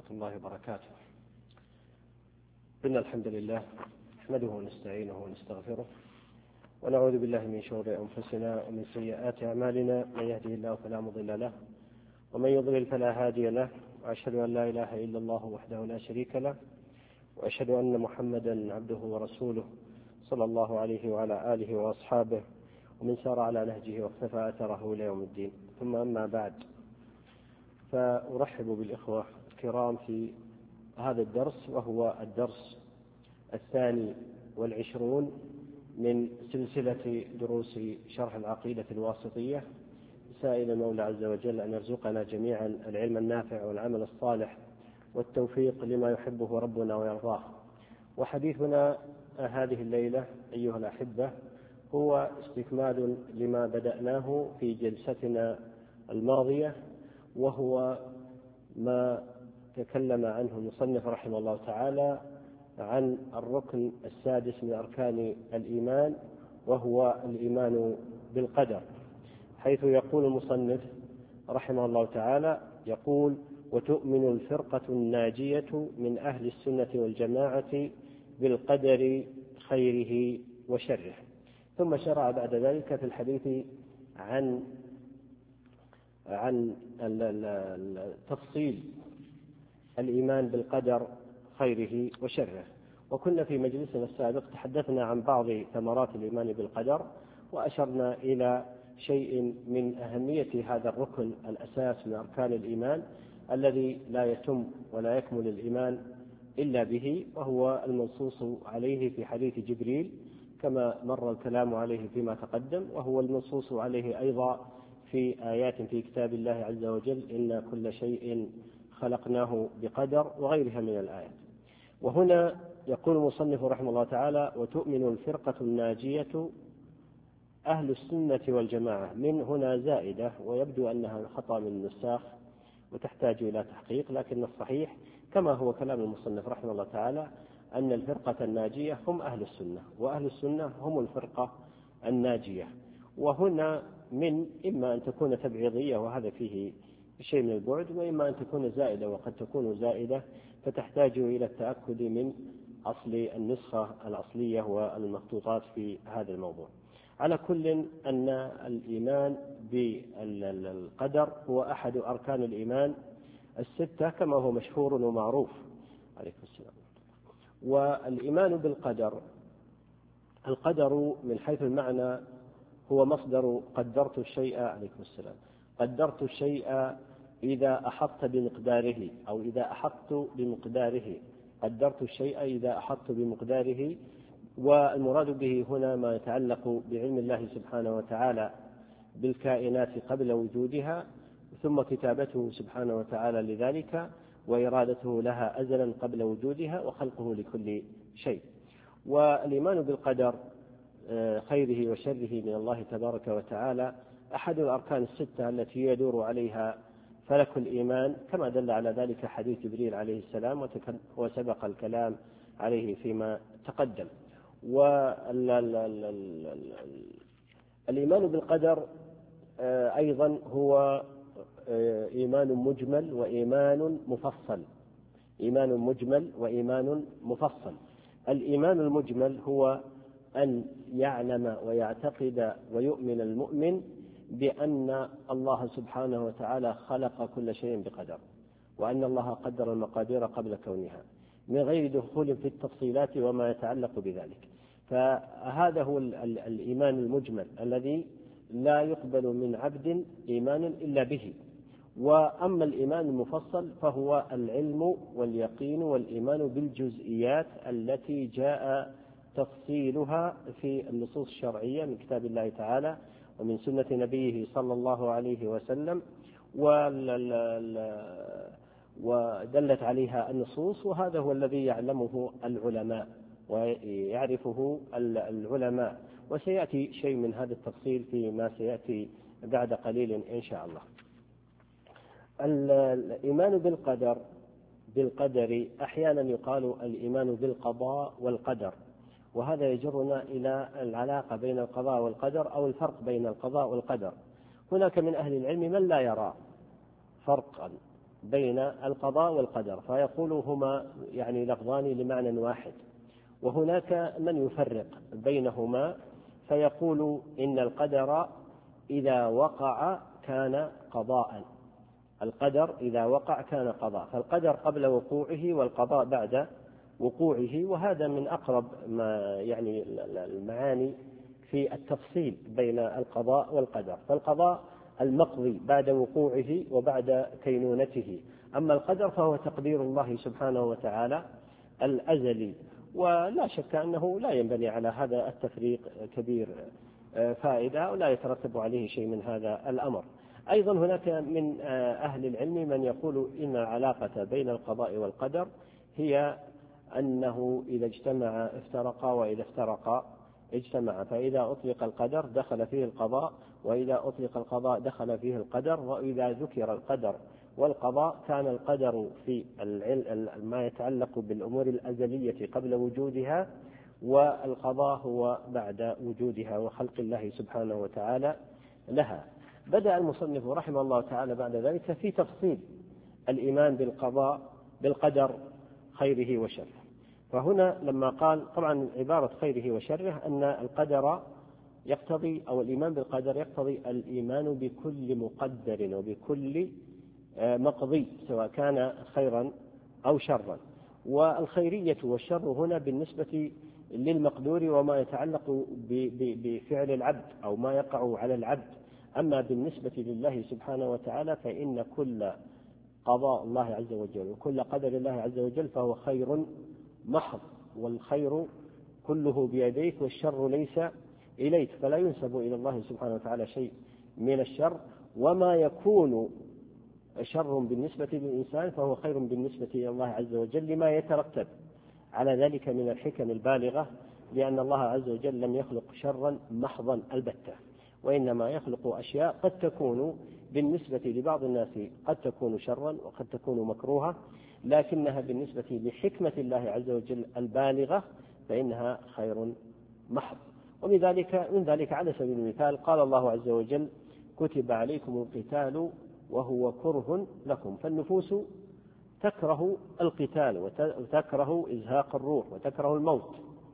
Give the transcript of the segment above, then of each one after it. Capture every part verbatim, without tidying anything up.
الله وبركاته. إن الحمد لله نحمده ونستعينه ونستغفره ونعوذ بالله من شرور أنفسنا ومن سيئات أعمالنا، من يهده الله فلا مضل له ومن يضلل فلا هادي له، وأشهد أن لا إله إلا الله وحده لا شريك له، وأشهد أن محمدا عبده ورسوله صلى الله عليه وعلى آله وأصحابه ومن سار على نهجه واقتفى أثره إلى يوم الدين. ثم أما بعد، فأرحب بالإخوة الكرام في هذا الدرس، وهو الدرس الثاني والعشرون من سلسلة دروس شرح العقيدة الواسطية، سائل المولى عز وجل أن يرزقنا جميعا العلم النافع والعمل الصالح والتوفيق لما يحبه ربنا ويرضاه. وحديثنا هذه الليلة أيها الأحبة هو استكمال لما بدأناه في جلستنا الماضية، وهو ما تكلم عنه المصنف رحمه الله تعالى عن الركن السادس من أركان الإيمان، وهو الإيمان بالقدر، حيث يقول المصنف رحمه الله تعالى يقول: وتؤمن الفرقة الناجية من أهل السنة والجماعة بالقدر خيره وشره. ثم شرع بعد ذلك في الحديث عن عن تفصيل الإيمان بالقدر خيره وشره. وكنا في مجلسنا السابق تحدثنا عن بعض ثمرات الإيمان بالقدر، وأشرنا إلى شيء من أهمية هذا الركن الأساس من أركان الإيمان الذي لا يتم ولا يكمل الإيمان إلا به، وهو المنصوص عليه في حديث جبريل كما مر الكلام عليه فيما تقدم، وهو المنصوص عليه أيضا في آيات في كتاب الله عز وجل: إن كل شيء خلقناه بقدر، وغيرها من الآيات. وهنا يقول المصنف رحمه الله تعالى: وتؤمن الفرقة الناجية أهل السنة والجماعة. من هنا زائدة، ويبدو أنها خطأ من النساخ وتحتاج إلى تحقيق، لكن الصحيح كما هو كلام المصنف رحمه الله تعالى أن الفرقة الناجية هم أهل السنة، وأهل السنة هم الفرقة الناجية. وهنا من إما أن تكون تبعيضية وهذا فيه شيء من البعد، وإما أن تكون زائدة وقد تكون زائدة فتحتاج إلى التأكد من أصل النسخة الأصلية والمخطوطات في هذا الموضوع. على كل أن الإيمان بالقدر هو أحد أركان الإيمان الستة كما هو مشهور ومعروف. عليكم السلام. والإيمان بالقدر، القدر من حيث المعنى هو مصدر قدرت الشيء، عليكم السلام، قدرت الشيء إذا أحطت بمقداره، أو إذا أحطت بمقداره، قدرت الشيء إذا أحطت بمقداره. والمراد به هنا ما يتعلق بعلم الله سبحانه وتعالى بالكائنات قبل وجودها، ثم كتابته سبحانه وتعالى لذلك، وإرادته لها أزلا قبل وجودها، وخلقه لكل شيء. والإيمان بالقدر خيره وشره من الله تبارك وتعالى أحد الأركان الستة التي يدور عليها فلك الإيمان، كما دل على ذلك حديث جبريل عليه السلام وسبق الكلام عليه فيما تقدم. والإيمان بالقدر أيضا هو إيمان مجمل وإيمان مفصل. إيمان مجمل وإيمان مفصل. الإيمان المجمل هو أن يعلم ويعتقد ويؤمن المؤمن بأن الله سبحانه وتعالى خلق كل شيء بقدر، وأن الله قدر المقادير قبل كونها، من غير دخول في التفصيلات وما يتعلق بذلك. فهذا هو الإيمان المجمل الذي لا يقبل من عبد إيمان إلا به. وأما الإيمان المفصل فهو العلم واليقين والإيمان بالجزئيات التي جاء تفصيلها في النصوص الشرعية من كتاب الله تعالى ومن سنة نبيه صلى الله عليه وسلم، ودلت عليها النصوص. وهذا هو الذي يعلمه العلماء ويعرفه العلماء، وسيأتي شيء من هذا التفصيل فيما سيأتي بعد قليل إن شاء الله. الإيمان بالقدر بالقدر أحيانا يقال الإيمان بالقضاء والقدر، وهذا يجرنا إلى العلاقة بين القضاء والقدر أو الفرق بين القضاء والقدر. هناك من أهل العلم من لا يرى فرقا بين القضاء والقدر، فيقول هما يعني لفظان لمعنى واحد. وهناك من يفرق بينهما فيقول إن القدر إذا وقع كان قضاء، القدر إذا وقع كان قضاء، فالقدر قبل وقوعه والقضاء بعد وقوعه. وهذا من أقرب ما يعني المعاني في التفصيل بين القضاء والقدر، فالقضاء المقضي بعد وقوعه وبعد كينونته، أما القدر فهو تقدير الله سبحانه وتعالى الأزلي. ولا شك أنه لا ينبني على هذا التفريق كبير فائدة ولا يترتب عليه شيء من هذا الأمر. أيضا هناك من أهل العلم من يقول إن العلاقة بين القضاء والقدر هي أنه إذا اجتمع افترقا وإذا افترقا اجتمع، فإذا أطلق القدر دخل فيه القضاء، وإذا أطلق القضاء دخل فيه القدر، وإذا ذكر القدر والقضاء كان القدر في ما يتعلق بالأمور الأزلية قبل وجودها، والقضاء هو بعد وجودها وخلق الله سبحانه وتعالى لها. بدأ المصنف رحمه الله تعالى بعد ذلك في تفصيل الإيمان بالقضاء بالقدر خيره وشره. فهنا لما قال طبعا عبارة خيره وشره أن القدر يقتضي أو الإيمان بالقدر يقتضي الإيمان بكل مقدر وبكل مقضي سواء كان خيرا أو شرا. والخيرية والشر هنا بالنسبة للمقدور وما يتعلق بفعل العبد أو ما يقع على العبد، أما بالنسبة لله سبحانه وتعالى فإن كل قضاء الله عز وجل وكل قدر الله عز وجل فهو خير محض، والخير كله بيديك والشر ليس إليك، فلا ينسب إلى الله سبحانه وتعالى شيء من الشر، وما يكون شر بالنسبة للإنسان فهو خير بالنسبة إلى الله عز وجل لما يترتب على ذلك من الحكم البالغة، لأن الله عز وجل لم يخلق شرا محضا البتة، وإنما يخلق أشياء قد تكون بالنسبة لبعض الناس قد تكون شرا وقد تكون مكروهة، لكنها بالنسبة لحكمة الله عز وجل البالغة فإنها خير محض. ومن ذلك من ذلك على سبيل المثال قال الله عز وجل كتب عليكم القتال وهو كره لكم، فالنفوس تكره القتال وتكره إزهاق الروح وتكره الموت،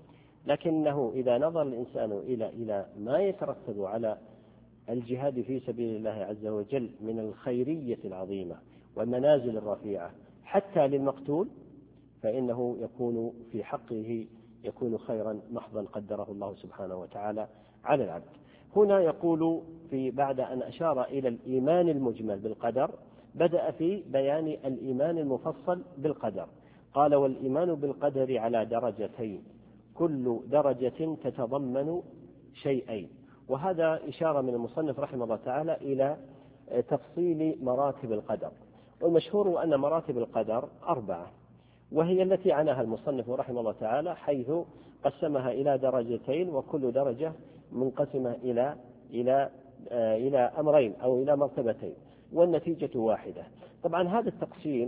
لكنه إذا نظر الإنسان إلى إلى ما يترتب على الجهاد في سبيل الله عز وجل من الخيرية العظيمة والمنازل الرفيعة حتى للمقتول فإنه يكون في حقه يكون خيرا محضا قدره الله سبحانه وتعالى على العبد. هنا يقول في بعد أن أشار إلى الإيمان المجمل بالقدر بدأ في بيان الإيمان المفصل بالقدر، قال والإيمان بالقدر على درجتين كل درجة تتضمن شيئين. وهذا إشارة من المصنف رحمه الله تعالى إلى تفصيل مراتب القدر، والمشهور أن مراتب القدر أربعة، وهي التي عناها المصنف رحمه الله تعالى حيث قسمها إلى درجتين، وكل درجة منقسمة إلى إلى إلى أمرين أو إلى مرتبتين، والنتيجة واحدة. طبعا هذا التقسيم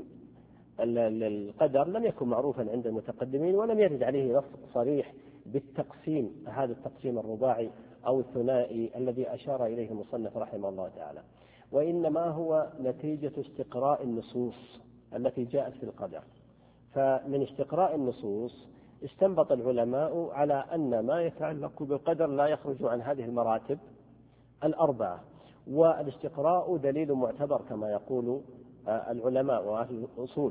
القدر لم يكن معروفا عند المتقدمين، ولم يرد عليه نص صريح بالتقسيم هذا التقسيم الرباعي أو الثنائي الذي أشار إليه المصنف رحمه الله تعالى، وإنما هو نتيجة استقراء النصوص التي جاءت في القدر. فمن استقراء النصوص استنبط العلماء على أن ما يتعلق بالقدر لا يخرج عن هذه المراتب الأربعة، والاستقراء دليل معتبر كما يقول العلماء وأهل الأصول.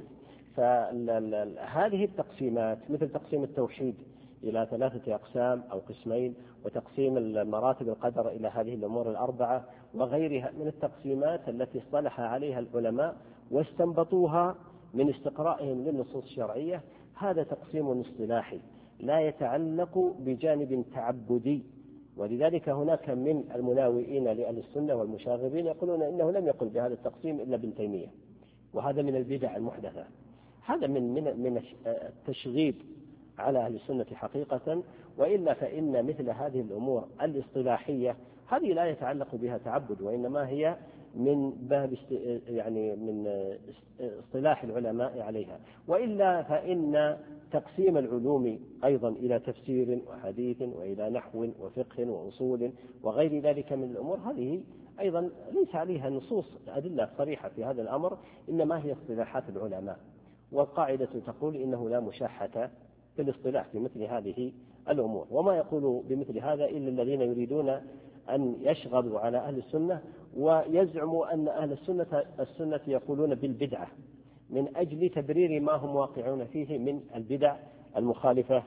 فهذه التقسيمات مثل تقسيم التوحيد إلى ثلاثة أقسام أو قسمين، وتقسيم مراتب القدر إلى هذه الأمور الأربعة وغيرها من التقسيمات التي اصطلح عليها العلماء واستنبطوها من استقرائهم للنصوص الشرعية، هذا تقسيم اصطلاحي لا يتعلق بجانب تعبدي. ولذلك هناك من المناوئين لأهل السنة والمشاغبين يقولون إنه لم يقل بهذا التقسيم إلا ابن تيمية، وهذا من البدع المحدثة. هذا من من من التشغيب على أهل السنة حقيقة، وإلا فإن مثل هذه الأمور الاصطلاحية هذه لا يتعلق بها تعبد، وإنما هي من باب يعني من اصطلاح العلماء عليها. وإلا فإن تقسيم العلوم أيضا إلى تفسير وحديث وإلى نحو وفقه وأصول وغير ذلك من الأمور هذه أيضا ليس عليها نصوص أدلة صريحة في هذا الأمر، إنما هي اصطلاحات العلماء، والقاعدة تقول إنه لا مشاحة في الاصطلاح في مثل هذه الأمور، وما يقول بمثل هذا إلا الذين يريدون أن يشغلوا على أهل السنة ويزعموا أن أهل السنة السنة يقولون بالبدعة من أجل تبرير ما هم واقعون فيه من البدع المخالفة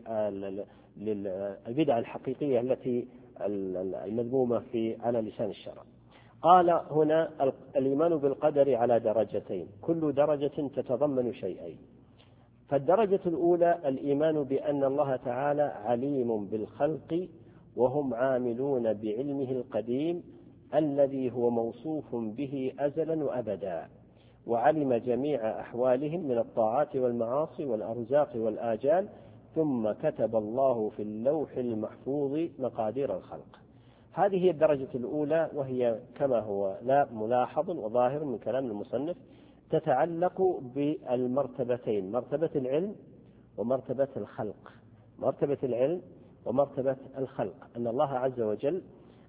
للبدع الحقيقية التي المذمومة في على لسان الشرع. قال هنا الإيمان بالقدر على درجتين، كل درجة تتضمن شيئين. فالدرجة الأولى الإيمان بأن الله تعالى عليم بالخلق وهم عاملون بعلمه القديم الذي هو موصوف به أزلا وأبدا، وعلم جميع أحوالهم من الطاعات والمعاصي والأرزاق والآجال، ثم كتب الله في اللوح المحفوظ مقادير الخلق. هذه هي الدرجة الأولى، وهي كما هو لا ملاحظ وظاهر من كلام المصنف تتعلق بالمرتبتين، مرتبة العلم ومرتبة الخلق. مرتبة العلم ومرتبة الخلق أن الله عز وجل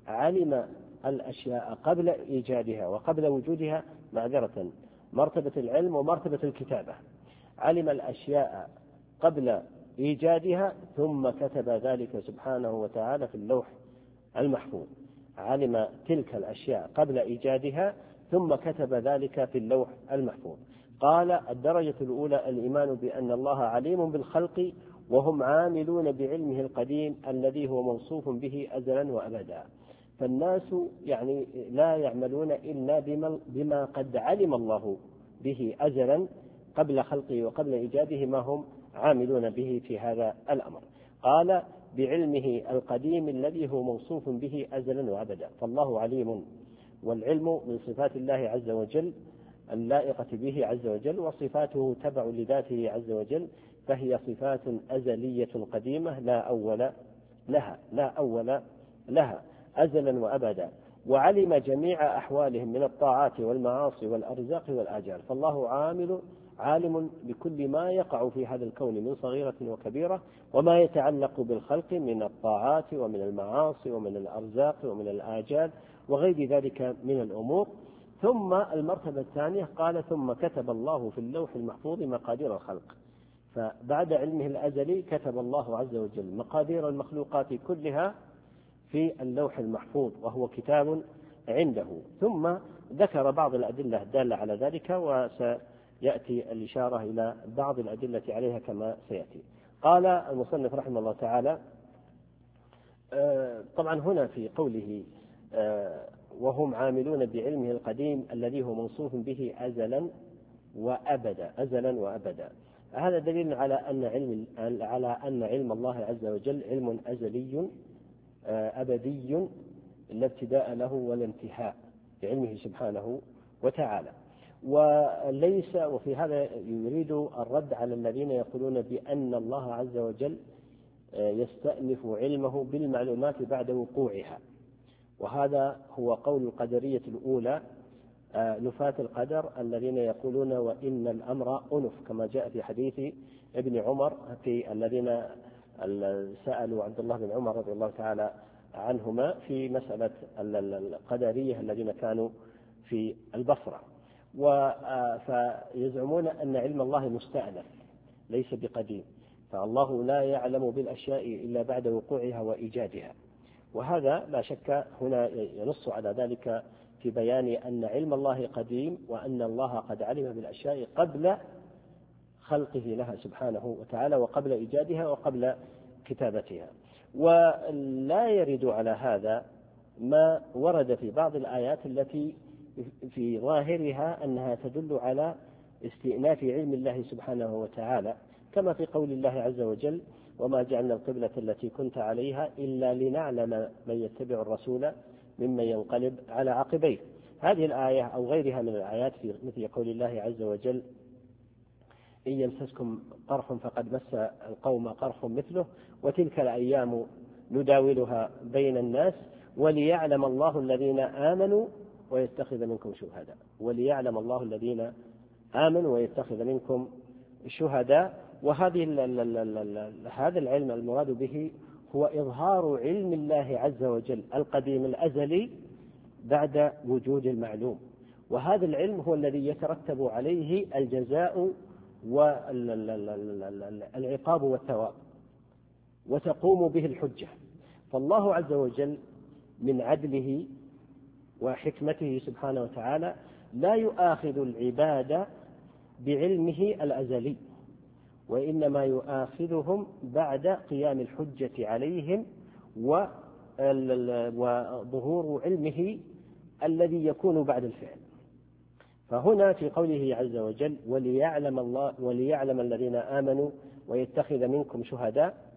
علم الأشياء قبل إيجادها وقبل وجودها، معذرة مرتبة العلم ومرتبة الكتابة، علم الأشياء قبل إيجادها ثم كتب ذلك سبحانه وتعالى في اللوح المحفوظ، علم تلك الأشياء قبل إيجادها ثم كتب ذلك في اللوح المحفوظ. قال الدرجة الأولى الإيمان بأن الله عليم بالخلق وهم عاملون بعلمه القديم الذي هو موصوف به أزلا وأبدا. فالناس يعني لا يعملون إلا بما قد علم الله به أزلا قبل خلقه وقبل إيجاده ما هم عاملون به في هذا الأمر. قال بعلمه القديم الذي هو موصوف به أزلا وأبدا، فالله عليم، والعلم من صفات الله عز وجل اللائقة به عز وجل، وصفاته تبع لذاته عز وجل، فهي صفات أزلية قديمة لا أول لها لا أول لها أزلا وأبدا، وعلم جميع أحوالهم من الطاعات والمعاصي والأرزاق والآجال، فالله عامل عالم بكل ما يقع في هذا الكون من صغيرة وكبيرة، وما يتعلق بالخلق من الطاعات ومن المعاصي ومن الأرزاق ومن الآجال وغير ذلك من الأمور. ثم المرتبة الثانية قال ثم كتب الله في اللوح المحفوظ مقادير الخلق، فبعد علمه الأزلي كتب الله عز وجل مقادير المخلوقات كلها في اللوح المحفوظ وهو كتاب عنده. ثم ذكر بعض الأدلة الدالة على ذلك، وسيأتي الإشارة إلى بعض الأدلة عليها كما سيأتي. قال المصنف رحمه الله تعالى طبعا هنا في قوله وهم عاملون بعلمه القديم الذي هو موصوف به أزلا وأبدا أزلا وأبدا، هذا دليل على أن علم على أن علم الله عز وجل علم أزلي أبدي لا ابتداء له ولا انتهاء بعلمه سبحانه وتعالى. وليس وفي هذا يريد الرد على الذين يقولون بأن الله عز وجل يستأنف علمه بالمعلومات بعد وقوعها، وهذا هو قول القدرية الأولى نفاة القدر الذين يقولون وإن الأمر أنف، كما جاء في حديث ابن عمر في الذين سألوا عبد الله بن عمر رضي الله تعالى عنهما في مسألة القدرية الذين كانوا في البصرة، فيزعمون أن علم الله مستأنف ليس بقديم، فالله لا يعلم بالأشياء إلا بعد وقوعها وإيجادها. وهذا لا شك هنا ينص على ذلك في بيان أن علم الله قديم، وأن الله قد علم بالأشياء قبل خلقه لها سبحانه وتعالى وقبل إيجادها وقبل كتابتها. ولا يرد على هذا ما ورد في بعض الآيات التي في ظاهرها أنها تدل على استئناف علم الله سبحانه وتعالى، كما في قول الله عز وجل وما جعلنا القبلة التي كنت عليها إلا لنعلم من يتبع الرسول ممن ينقلب على عقبيه. هذه الآية أو غيرها من الآيات في مثل قول الله عز وجل إن يمسسكم قرح فقد مس القوم قرح مثله وتلك الأيام نداولها بين الناس وليعلم الله الذين آمنوا ويتخذ منكم شهداء وليعلم الله الذين آمنوا ويتخذ منكم شهداء. وهذه هذا العلم المراد به هو إظهار علم الله عز وجل القديم الأزلي بعد وجود المعلوم، وهذا العلم هو الذي يترتب عليه الجزاء والعقاب والثواب، وتقوم به الحجة. فالله عز وجل من عدله وحكمته سبحانه وتعالى لا يؤاخذ العباد بعلمه الأزلي، وإنما يؤاخذهم بعد قيام الحجة عليهم وظهور علمه الذي يكون بعد الفعل. فهنا في قوله عز وجل وليعلم الله وليعلم الذين آمنوا ويتخذ منكم شهداء،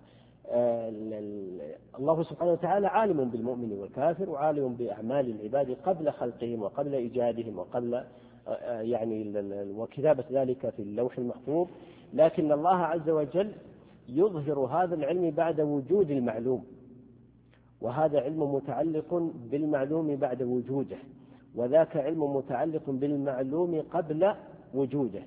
الله سبحانه وتعالى عالم بالمؤمن والكافر وعالم بأعمال العباد قبل خلقهم وقبل إيجادهم وقبل يعني وكتابة ذلك في اللوح المحفوظ، لكن الله عز وجل يظهر هذا العلم بعد وجود المعلوم، وهذا علم متعلق بالمعلوم بعد وجوده، وذاك علم متعلق بالمعلوم قبل وجوده.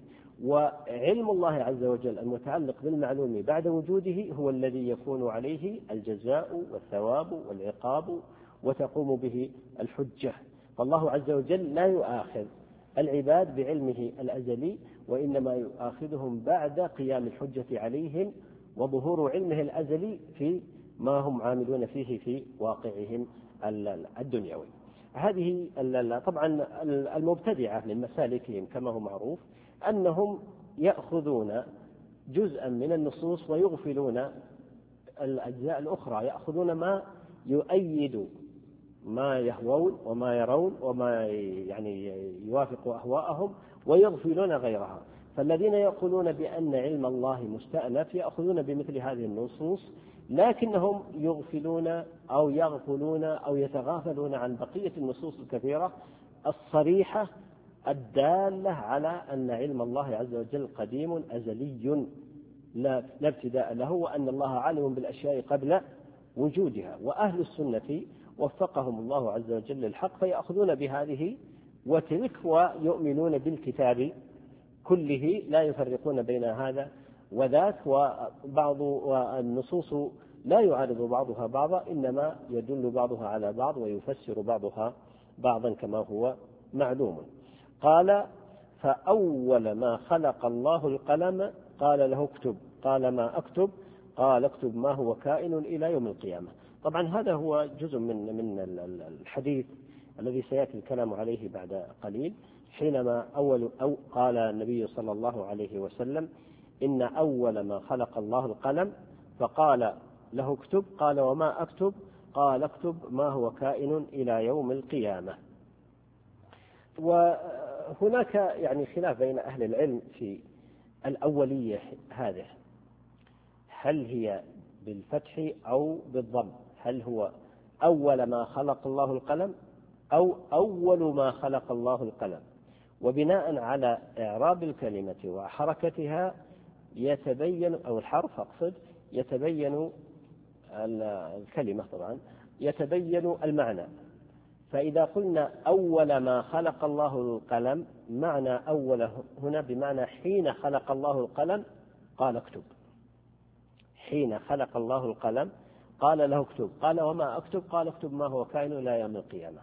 وعلم الله عز وجل المتعلق بالمعلوم بعد وجوده هو الذي يكون عليه الجزاء والثواب والعقاب وتقوم به الحجة. فالله عز وجل لا يؤاخذ العباد بعلمه الأزلي، وإنما يؤاخذهم بعد قيام الحجة عليهم وظهور علمه الأزلي في ما هم عاملون فيه في واقعهم الدنيوي. هذه طبعا المبتدعة من مسالكهم كما هو معروف أنهم يأخذون جزءا من النصوص ويغفلون الأجزاء الأخرى، يأخذون ما يؤيد ما يهوون وما يرون وما يعني يوافق أهواءهم ويغفلون غيرها. فالذين يقولون بأن علم الله مستأنف يأخذون بمثل هذه النصوص، لكنهم يغفلون أو يغفلون أو يتغافلون عن بقية النصوص الكثيرة الصريحة الدالة على أن علم الله عز وجل قديم أزلي لا ابتداء له، وأن الله عالم بالأشياء قبل وجودها. وأهل السنة وفقهم الله عز وجل للحق فيأخذون بهذه وتلك ويؤمنون بالكتاب كله، لا يفرقون بين هذا وذاك، وبعض والنصوص لا يعارض بعضها بعضا، إنما يدل بعضها على بعض ويفسر بعضها بعضا كما هو معلوم. قال فأول ما خلق الله القلم قال له اكتب، قال ما أكتب، قال اكتب ما هو كائن إلى يوم القيامة. طبعا هذا هو جزء من من الحديث الذي سيأتي الكلام عليه بعد قليل، حينما أول أو قال النبي صلى الله عليه وسلم إن أول ما خلق الله القلم فقال له اكتب، قال وما أكتب، قال اكتب ما هو كائن إلى يوم القيامة. وهناك يعني خلاف بين أهل العلم في الأولية هذه، هل هي بالفتح أو بالضم؟ هل هو أول ما خلق الله القلم أو أول ما خلق الله القلم؟ وبناء على إعراب الكلمة وحركتها يتبين، أو الحرف أقصد، يتبين الكلمة طبعا يتبين المعنى. فإذا قلنا أول ما خلق الله القلم، معنى أول هنا بمعنى حين خلق الله القلم قال اكتب، حين خلق الله القلم قال له اكتب، قال وما أكتب، قال اكتب ما هو كائن إلى يوم القيامة.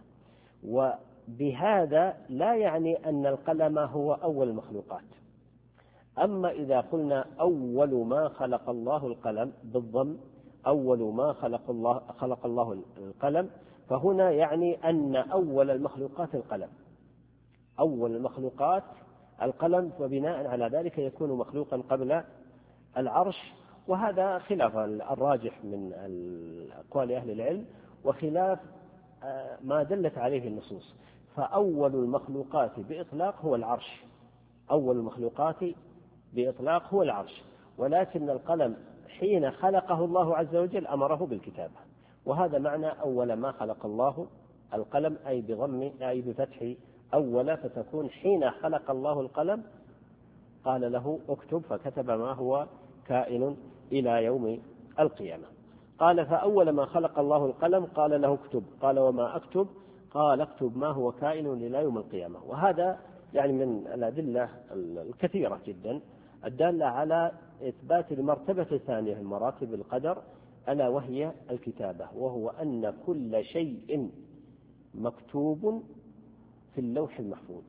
وبهذا لا يعني أن القلم هو أول المخلوقات. أما إذا قلنا أول ما خلق الله القلم بالضم، أول ما خلق الله خلق الله القلم، فهنا يعني أن أول المخلوقات القلم، أول المخلوقات القلم، وبناء على ذلك يكون مخلوقا قبل العرش. وهذا خلاف الراجح من أقوال أهل العلم وخلاف ما دلت عليه النصوص. فأول المخلوقات بإطلاق هو العرش، أول المخلوقات بإطلاق هو العرش، ولكن القلم حين خلقه الله عز وجل أمره بالكتابة، وهذا معنى أول ما خلق الله القلم، أي بضم أي بفتح أول، فتكون حين خلق الله القلم قال له اكتب فكتب ما هو كائن إلى يوم القيامة. قال فأول ما خلق الله القلم قال له اكتب، قال وما أكتب، قال اكتب ما هو كائن إلى يوم القيامة. وهذا يعني من الأدلة الكثيرة جدا الدالة على إثبات المرتبة الثانية من مراتب القدر، ألا وهي الكتابة، وهو أن كل شيء مكتوب في اللوح المحفوظ،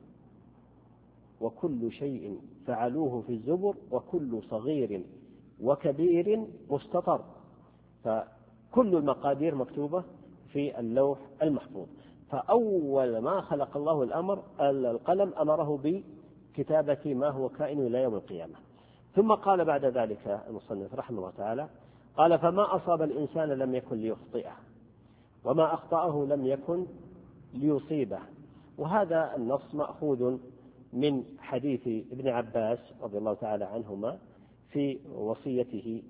وكل شيء فعلوه في الزبر، وكل صغير وكبير مستطر. فكل المقادير مكتوبة في اللوح المحفوظ. فأول ما خلق الله الأمر القلم أمره بكتابة ما هو كائن إلى يوم القيامة. ثم قال بعد ذلك المصنف رحمه الله تعالى قال: فما أصاب الإنسان لم يكن ليخطئه، وما أخطأه لم يكن ليصيبه. وهذا النص مأخوذ من حديث ابن عباس رضي الله تعالى عنهما في وصيته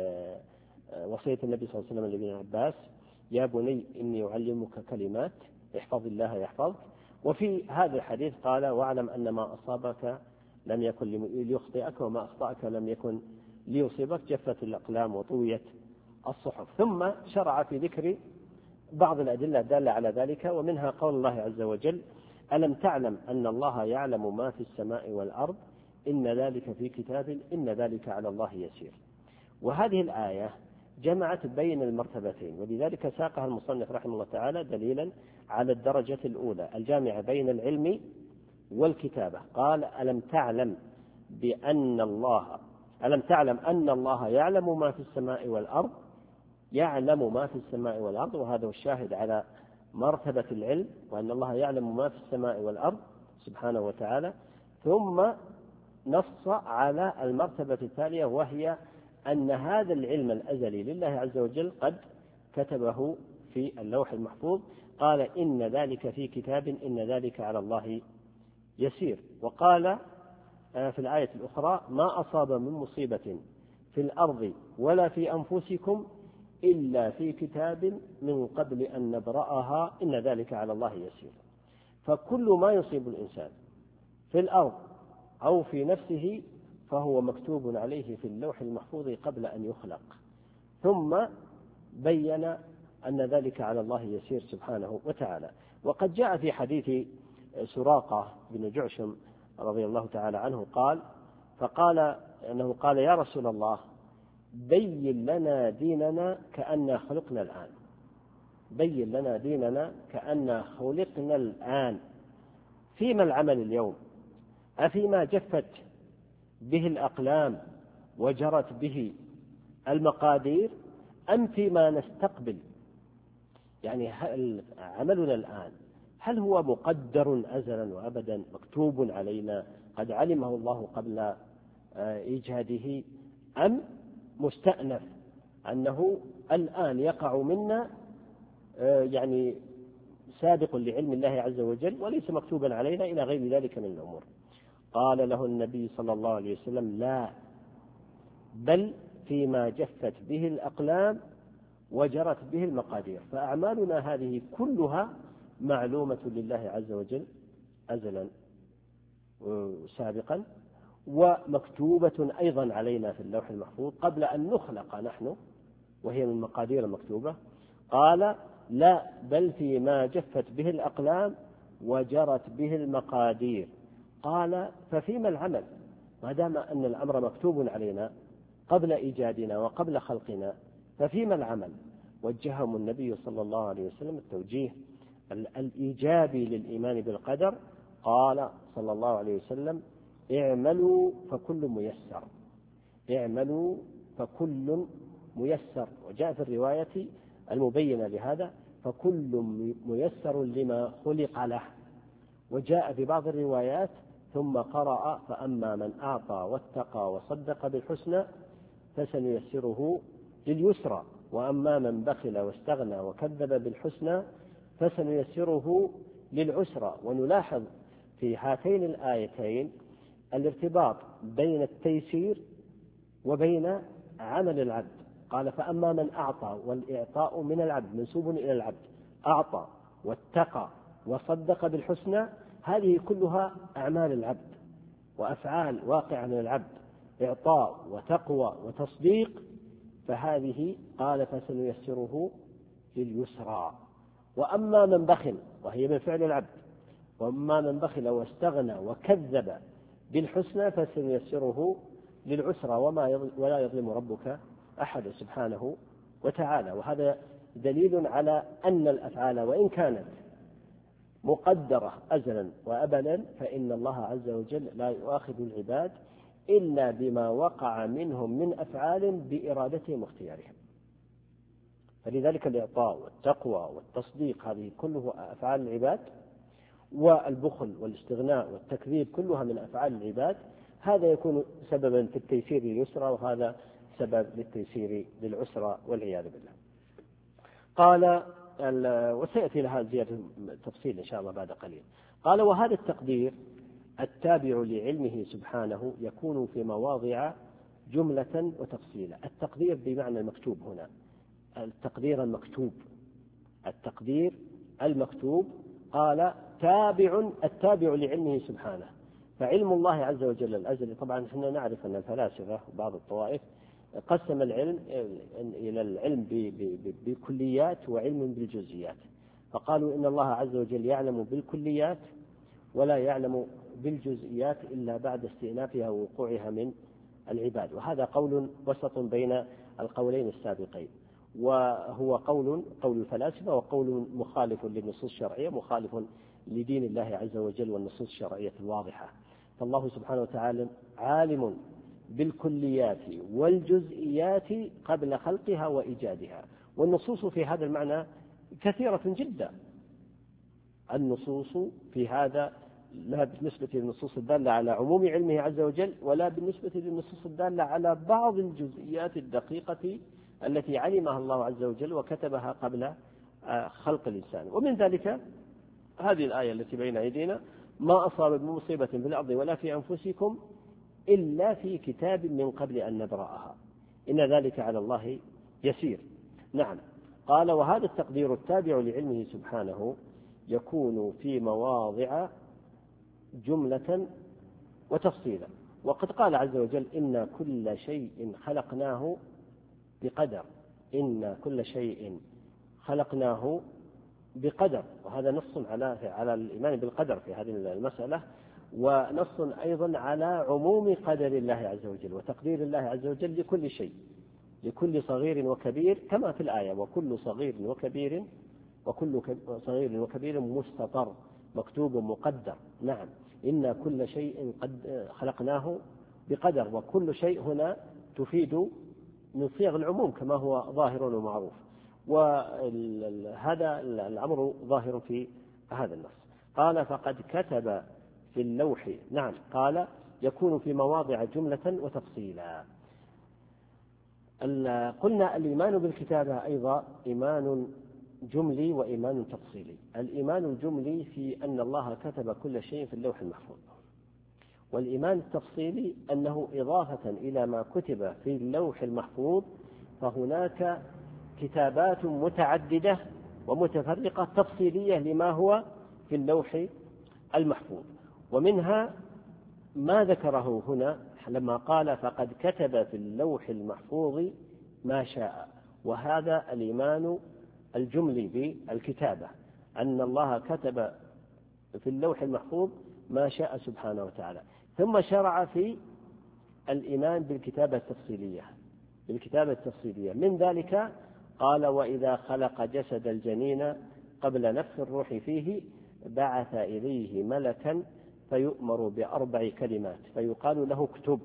وصية النبي صلى الله عليه وسلم لابن عباس: يا بني إني أعلمك كلمات احفظ الله يحفظك. وفي هذا الحديث قال: واعلم أن ما أصابك لم يكن ليخطئك، وما أخطأك لم يكن ليصيبك، جفت الأقلام وطويت الصحف. ثم شرع في ذكر بعض الأدلة الدالة على ذلك، ومنها قول الله عز وجل: ألم تعلم أن الله يعلم ما في السماء والأرض إن ذلك في كتاب إن ذلك على الله يسير. وهذه الآية جمعت بين المرتبتين، ولذلك ساقها المصنف رحمه الله تعالى دليلا على الدرجة الأولى الجامعة بين العلم والكتابة. قال: ألم تعلم بأن الله ألم تعلم أن الله يعلم ما في السماء والأرض، يعلم ما في السماء والأرض، وهذا هو الشاهد على مرتبة العلم، وأن الله يعلم ما في السماء والأرض سبحانه وتعالى. ثم نص على المرتبة الثانية، وهي أن هذا العلم الأزلي لله عز وجل قد كتبه في اللوح المحفوظ. قال: إن ذلك في كتاب إن ذلك على الله يسير. وقال في الآية الأخرى: ما أصاب من مصيبة في الأرض ولا في أنفسكم إلا في كتاب من قبل أن نبرأها إن ذلك على الله يسير. فكل ما يصيب الإنسان في الأرض أو في نفسه فهو مكتوب عليه في اللوح المحفوظ قبل أن يخلق. ثم بين أن ذلك على الله يسير سبحانه وتعالى. وقد جاء في حديث سراقة بن جعشم رضي الله تعالى عنه قال فقال أنه قال: يا رسول الله، بين لنا ديننا كأننا خلقنا الآن بين لنا ديننا كأننا خلقنا الآن فيما العمل اليوم؟ أفيما جفت به الأقلام وجرت به المقادير، أم فيما نستقبل؟ يعني عملنا الآن هل هو مقدر أزلا وأبدا مكتوب علينا قد علمه الله قبل إيجاده، أم مستأنف أنه الآن يقع منا يعني سابق لعلم الله عز وجل وليس مكتوبا علينا إلى غير ذلك من الأمور؟ قال له النبي صلى الله عليه وسلم: لا، بل فيما جفت به الأقلام وجرت به المقادير. فأعمالنا هذه كلها معلومة لله عز وجل أزلا سابقا، ومكتوبة أيضا علينا في اللوح المحفوظ قبل أن نخلق نحن، وهي من المقادير المكتوبة. قال: لا، بل فيما جفت به الأقلام وجرت به المقادير. قال: ففيما العمل؟ ما دام أن الأمر مكتوب علينا قبل إيجادنا وقبل خلقنا، ففيما العمل؟ وجههم النبي صلى الله عليه وسلم التوجيه الإيجابي للإيمان بالقدر. قال صلى الله عليه وسلم: اعملوا فكل ميسر اعملوا فكل ميسر. وجاء في الرواية المبينة لهذا: فكل ميسر لما خلق له. وجاء في بعض الروايات: ثم قرأ: فأما من أعطى واتقى وصدق بالحسنى فسنيسره لليسرى، وأما من بخل واستغنى وكذب بالحسنى فسنيسره للعسرى. ونلاحظ في هاتين الآيتين الارتباط بين التيسير وبين عمل العبد. قال: فأما من أعطى، والإعطاء من العبد منسوب إلى العبد، أعطى واتقى وصدق بالحسنى، هذه كلها أعمال العبد وأفعال واقعة من العبد، إعطاء وتقوى وتصديق. فهذه قال: فسنيسره لليسرى. وأما من بخل، وهي من فعل العبد، وأما من بخل واستغنى وكذب بالحسنى فسنيسره للعسرى، وما ولا يظلم ربك أحد سبحانه وتعالى. وهذا دليل على أن الأفعال وإن كانت مقدرة أزلا وأبدا، فإن الله عز وجل لا يؤاخذ العباد إلا بما وقع منهم من أفعال بإرادتهم واختيارهم. فلذلك الإعطاء والتقوى والتصديق هذه كله أفعال العباد، والبخل والاستغناء والتكذيب كلها من أفعال العباد. هذا يكون سببا في التيسير لليسرى، وهذا سبب للتيسير للعسرى والعياذ بالله. قال وسيأتي لها زيادة تفصيل إن شاء الله بعد قليل. قال وهذا التقدير التابع لعلمه سبحانه يكون في مواضع جملة وتفصيلا. التقدير بمعنى المكتوب هنا، التقدير المكتوب، التقدير المكتوب. قال تابع، التابع لعلمه سبحانه. فعلم الله عز وجل الأزلي، طبعا احنا نعرف أن الفلاسفة وبعض الطوائف قسم العلم إلى العلم بكليات وعلم بالجزئيات، فقالوا إن الله عز وجل يعلم بالكليات ولا يعلم بالجزئيات إلا بعد استئنافها ووقوعها من العباد. وهذا قول وسط بين القولين السابقين، وهو قول قول الفلاسفة، وقول مخالف للنصوص الشرعية، مخالف لدين الله عز وجل والنصوص الشرعية الواضحة. فالله سبحانه وتعالى عالم بالكليات والجزئيات قبل خلقها وإيجادها. والنصوص في هذا المعنى كثيرة جدا، النصوص في هذا لا بالنسبة للنصوص الدالة على عموم علمه عز وجل، ولا بالنسبة للنصوص الدالة على بعض الجزئيات الدقيقة التي علمها الله عز وجل وكتبها قبل خلق الإنسان. ومن ذلك هذه الآية التي بين أيدينا: ما أصاب من مصيبة في الأرض ولا في أنفسكم إلا في كتاب من قبل أن نبرأها إن ذلك على الله يسير. نعم. قال وهذا التقدير التابع لعلمه سبحانه يكون في مواضع جملة وتفصيلا. وقد قال عز وجل: إن كل شيء خلقناه بقدر، إن كل شيء خلقناه بقدر. وهذا نص على على الإيمان بالقدر في هذه المسألة، ونص أيضا على عموم قدر الله عز وجل وتقدير الله عز وجل لكل شيء، لكل صغير وكبير، كما في الآية: وكل صغير وكبير وكل صغير وكبير مستطر، مكتوب مقدر. نعم، إن كل شيء قد خلقناه بقدر. وكل شيء هنا تفيد من صيغ العموم كما هو ظاهر ومعروف، وهذا الأمر ظاهر في هذا النص. قال فقد كتب في اللوح. نعم. قال يكون في مواضع جملة وتفصيلا. قلنا الإيمان بالكتابة أيضا إيمان جملي وإيمان تفصيلي. الإيمان الجملي في أن الله كتب كل شيء في اللوح المحفوظ، والإيمان التفصيلي أنه إضافة إلى ما كتب في اللوح المحفوظ فهناك كتابات متعددة ومتفرقة تفصيلية لما هو في اللوح المحفوظ. ومنها ما ذكره هنا لما قال فقد كتب في اللوح المحفوظ ما شاء، وهذا الإيمان الجملي بالكتابة، أن الله كتب في اللوح المحفوظ ما شاء سبحانه وتعالى. ثم شرع في الإيمان بالكتابة التفصيلية بالكتابة التفصيلية من ذلك قال: وإذا خلق جسد الجنين قبل نفخ الروح فيه بعث إليه ملكا فيؤمر بأربع كلمات فيقال له اكتب.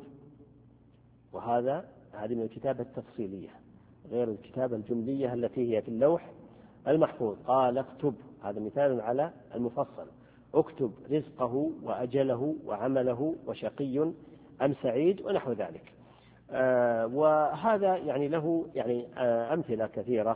وهذا هذه من الكتابة التفصيلية غير الكتابة الجملية التي هي في اللوح المحفوظ. قال اكتب، هذا مثال على المفصل: اكتب رزقه وأجله وعمله وشقي أم سعيد ونحو ذلك. آه وهذا يعني له يعني آه أمثلة كثيرة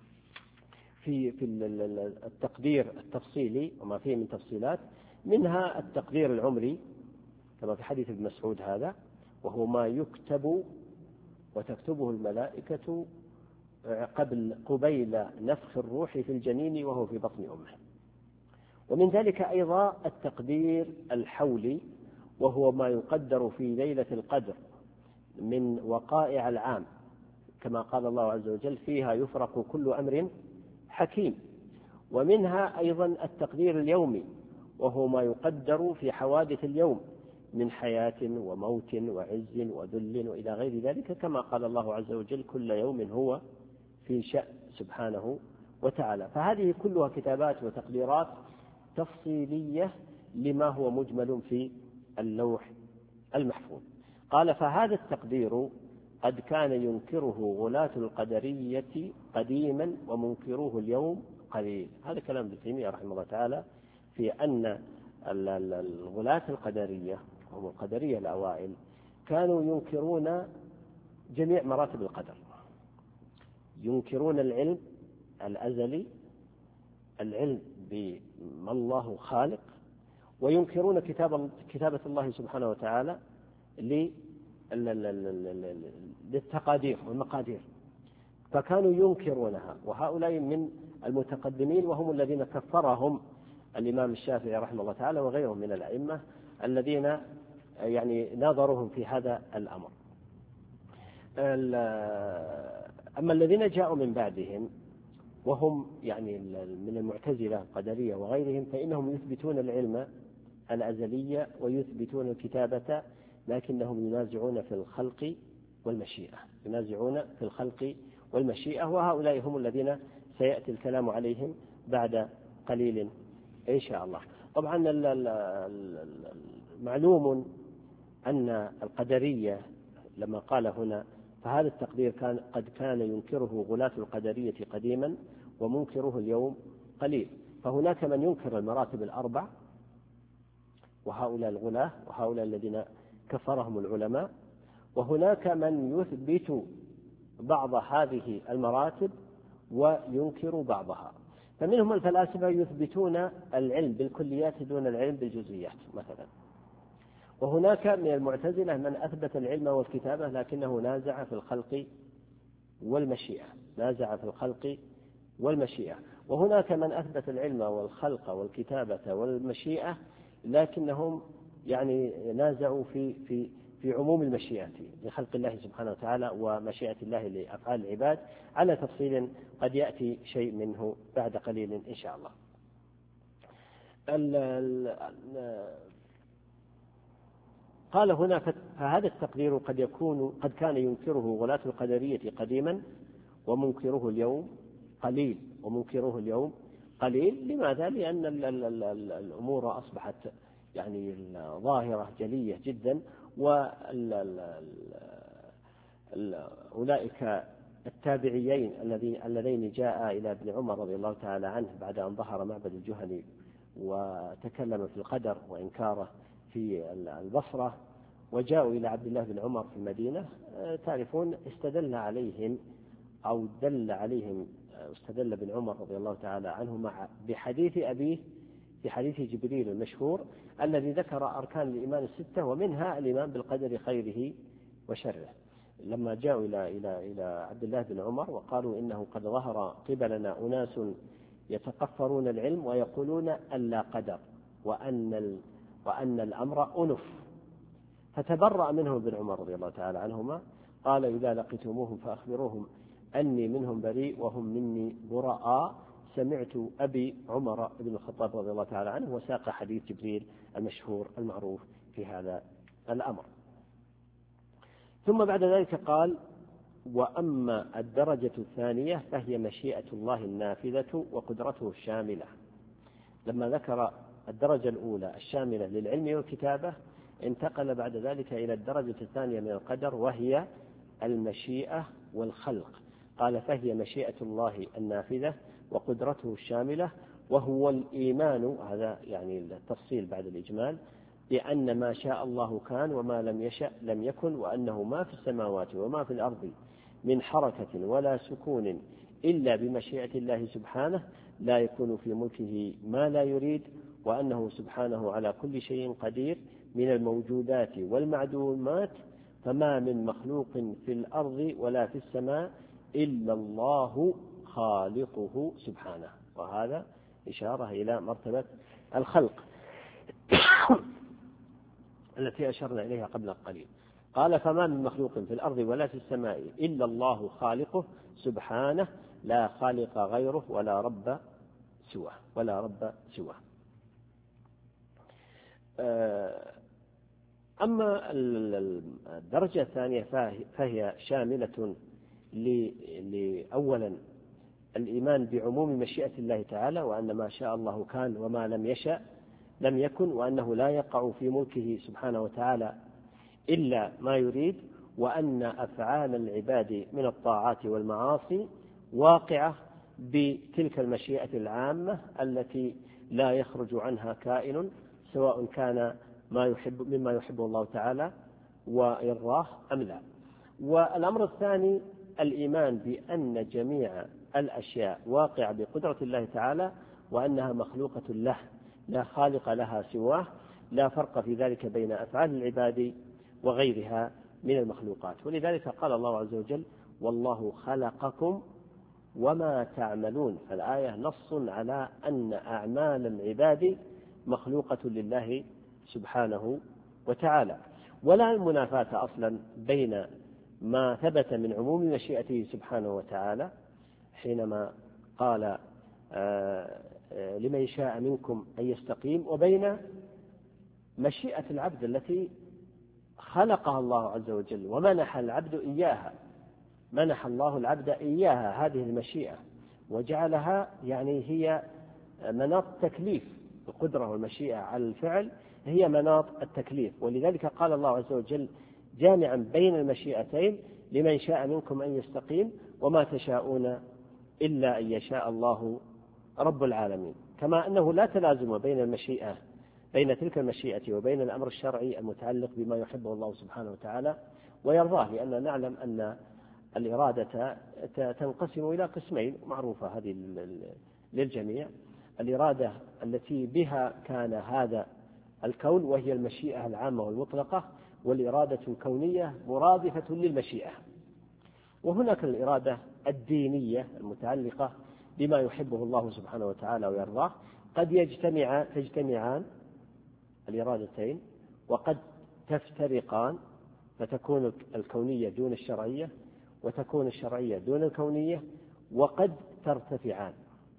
في في التقدير التفصيلي وما فيه من تفصيلات، منها التقدير العمري كما في حديث ابن مسعود هذا، وهو ما يكتب وتكتبه الملائكة قبل قبيل نفخ الروح في الجنين وهو في بطن أمه. ومن ذلك أيضا التقدير الحولي، وهو ما يقدر في ليلة القدر من وقائع العام، كما قال الله عز وجل: فيها يفرق كل أمر حكيم. ومنها أيضا التقدير اليومي، وهو ما يقدر في حوادث اليوم من حياة وموت وعز وذل وإلى غير ذلك، كما قال الله عز وجل: كل يوم هو في شأن سبحانه وتعالى. فهذه كلها كتابات وتقديرات تفصيلية لما هو مجمل في اللوح المحفوظ. قال فهذا التقدير قد كان ينكره غلاة القدرية قديما ومنكروه اليوم قليل. هذا كلام ابن تيمية رحمه الله تعالى في أن الغلاة القدرية هم القدرية الأوائل كانوا ينكرون جميع مراتب القدر، ينكرون العلم الأزلي، العلم بما الله خالق، وينكرون كتاب كتابة الله سبحانه وتعالى للتقادير والمقادير، فكانوا ينكرونها. وهؤلاء من المتقدمين وهم الذين كفرهم الإمام الشافعي رحمه الله تعالى وغيرهم من الأئمة الذين يعني ناظرهم في هذا الأمر. أما الذين جاءوا من بعدهم وهم يعني من المعتزلة القدرية وغيرهم فإنهم يثبتون العلم الأزلية ويثبتون الكتابة، لكنهم ينازعون في الخلق والمشيئة، ينازعون في الخلق والمشيئة، وهؤلاء هم الذين سيأتي الكلام عليهم بعد قليل إن شاء الله. طبعا معلوم أن القدرية لما قال هنا فهذا التقدير كان قد كان ينكره غلاة القدرية قديما ومنكره اليوم قليل، فهناك من ينكر المراتب الأربع وهؤلاء الغلاة وهؤلاء الذين كفرهم العلماء، وهناك من يثبت بعض هذه المراتب وينكر بعضها. فمنهم الفلاسفة يثبتون العلم بالكليات دون العلم بالجزئيات مثلا، وهناك من المعتزلة من أثبت العلم والكتابة لكنه نازع في الخلق والمشيئة، نازع في الخلق والمشيئة. وهناك من أثبت العلم والخلق والكتابة والمشيئة لكنهم يعني نازعوا في في في عموم المشيئة لخلق الله سبحانه وتعالى ومشيئة الله لأفعال العباد، على تفصيل قد يأتي شيء منه بعد قليل إن شاء الله. ال ال قال هنا فهذا التقدير قد يكون قد كان ينكره غلاة القدرية قديما ومنكره اليوم قليل، ومنكره اليوم قليل. لماذا؟ لأن ال ال ال ال الأمور أصبحت يعني ظاهرة جلية جدا، وأولئك التابعيين اللذين جاء إلى ابن عمر رضي الله تعالى عنه بعد أن ظهر معبد الجهني وتكلم في القدر وإنكاره في البصرة، وجاءوا إلى عبد الله بن عمر في المدينة، تعرفون استدل عليهم أو دل عليهم استدل بن عمر رضي الله تعالى عنه مع بحديث أبيه في حديث جبريل المشهور الذي ذكر أركان الإيمان الستة ومنها الإيمان بالقدر خيره وشره. لما جاءوا إلى إلى إلى عبد الله بن عمر وقالوا إنه قد ظهر قبلنا أناس يتقفرون العلم ويقولون أن لا قدر وأن وأن الأمر أنف، فتبرأ منهم ابن عمر رضي الله تعالى عنهما، قال إذا لقيتموهم فأخبروهم أني منهم بريء وهم مني براء، سمعت أبي عمر بن الخطاب رضي الله تعالى عنه، وساق حديث جبريل المشهور المعروف في هذا الأمر. ثم بعد ذلك قال وأما الدرجة الثانية فهي مشيئة الله النافذة وقدرته الشاملة. لما ذكر الدرجة الأولى الشاملة للعلم والكتابة انتقل بعد ذلك إلى الدرجة الثانية من القدر وهي المشيئة والخلق. قال فهي مشيئة الله النافذة وقدرته الشاملة، وهو الإيمان، هذا يعني التفصيل بعد الإجمال، بأن ما شاء الله كان وما لم يشأ لم يكن، وأنه ما في السماوات وما في الأرض من حركة ولا سكون إلا بمشيئة الله سبحانه، لا يكون في ملكه ما لا يريد، وأنه سبحانه على كل شيء قدير من الموجودات والمعدومات، فما من مخلوق في الأرض ولا في السماء إلا الله خالقه سبحانه. وهذا إشارة إلى مرتبة الخلق التي أشرنا إليها قبل قليل. قال فما من مخلوق في الأرض ولا في السماء إلا الله خالقه سبحانه، لا خالق غيره ولا رب سواه ولا رب سواه. أما الدرجة الثانية فهي شاملة لأولا الإيمان بعموم مشيئة الله تعالى، وأن ما شاء الله كان وما لم يشأ لم يكن، وأنه لا يقع في ملكه سبحانه وتعالى إلا ما يريد، وأن أفعال العباد من الطاعات والمعاصي واقعة بتلك المشيئة العامة التي لا يخرج عنها كائن، سواء كان ما يحب مما يحبه الله تعالى ويرضاه أم لا. والأمر الثاني الإيمان بأن جميع الأشياء واقعة بقدرة الله تعالى، وأنها مخلوقة له لا خالق لها سواه، لا فرق في ذلك بين أفعال العباد وغيرها من المخلوقات. ولذلك قال الله عز وجل: والله خلقكم وما تعملون. فالآية نص على أن أعمال العباد مخلوقة لله سبحانه وتعالى، ولا المنافاة أصلا بين ما ثبت من عموم مشيئته سبحانه وتعالى حينما قال آه لمن شاء منكم أن يستقيم، وبين مشيئة العبد التي خلقها الله عز وجل ومنح العبد إياها. منح الله العبد إياها هذه المشيئة وجعلها يعني هي مناط تكليف. القدرة والمشيئة على الفعل هي مناط التكليف، ولذلك قال الله عز وجل جامعا بين المشيئتين: لمن شاء منكم أن يستقيم وما تشاءون إلا أن يشاء الله رب العالمين. كما أنه لا تلازم بين المشيئة بين تلك المشيئة وبين الأمر الشرعي المتعلق بما يحبه الله سبحانه وتعالى ويرضاه، لأننا نعلم أن الإرادة تنقسم إلى قسمين معروفة هذه للجميع: الإرادة التي بها كان هذا الكون وهي المشيئة العامة والمطلقة، والإرادة الكونية مرادفة للمشيئة. وهناك الإرادة الدينية المتعلقة بما يحبه الله سبحانه وتعالى ويرضاه. قد يجتمع تجتمعان الإرادتين وقد تفترقان، فتكون الكونية دون الشرعية وتكون الشرعية دون الكونية، وقد ترتفعان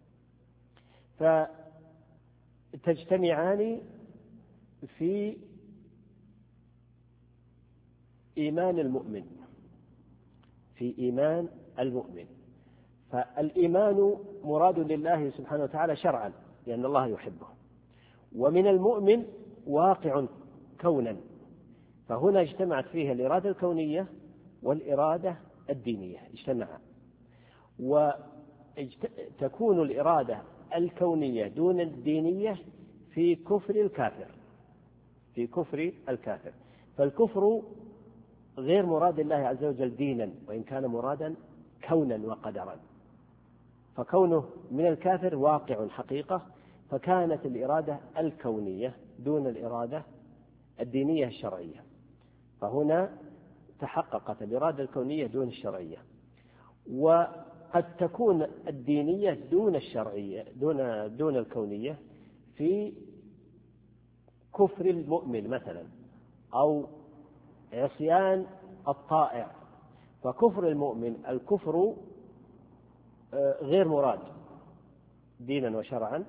فتجتمعان في إيمان المؤمن في إيمان المؤمن فالإيمان مراد لله سبحانه وتعالى شرعا لأن الله يحبه، ومن المؤمن واقع كونا، فهنا اجتمعت فيها الإرادة الكونية والإرادة الدينية اجتمعا. وتكون الإرادة الكونية دون الدينية في كفر الكافر في كفر الكافر فالكفر غير مراد الله عز وجل دينا، وإن كان مرادا كونا وقدرا، فكونه من الكافر واقع حقيقة، فكانت الإرادة الكونية دون الإرادة الدينية الشرعية، فهنا تحققت الإرادة الكونية دون الشرعية. وقد تكون الدينية دون الشرعية دون دون الكونية في كفر المؤمن مثلا، أو عصيان الطائع. فكفر المؤمن الكفر غير مراد دينا وشرعا،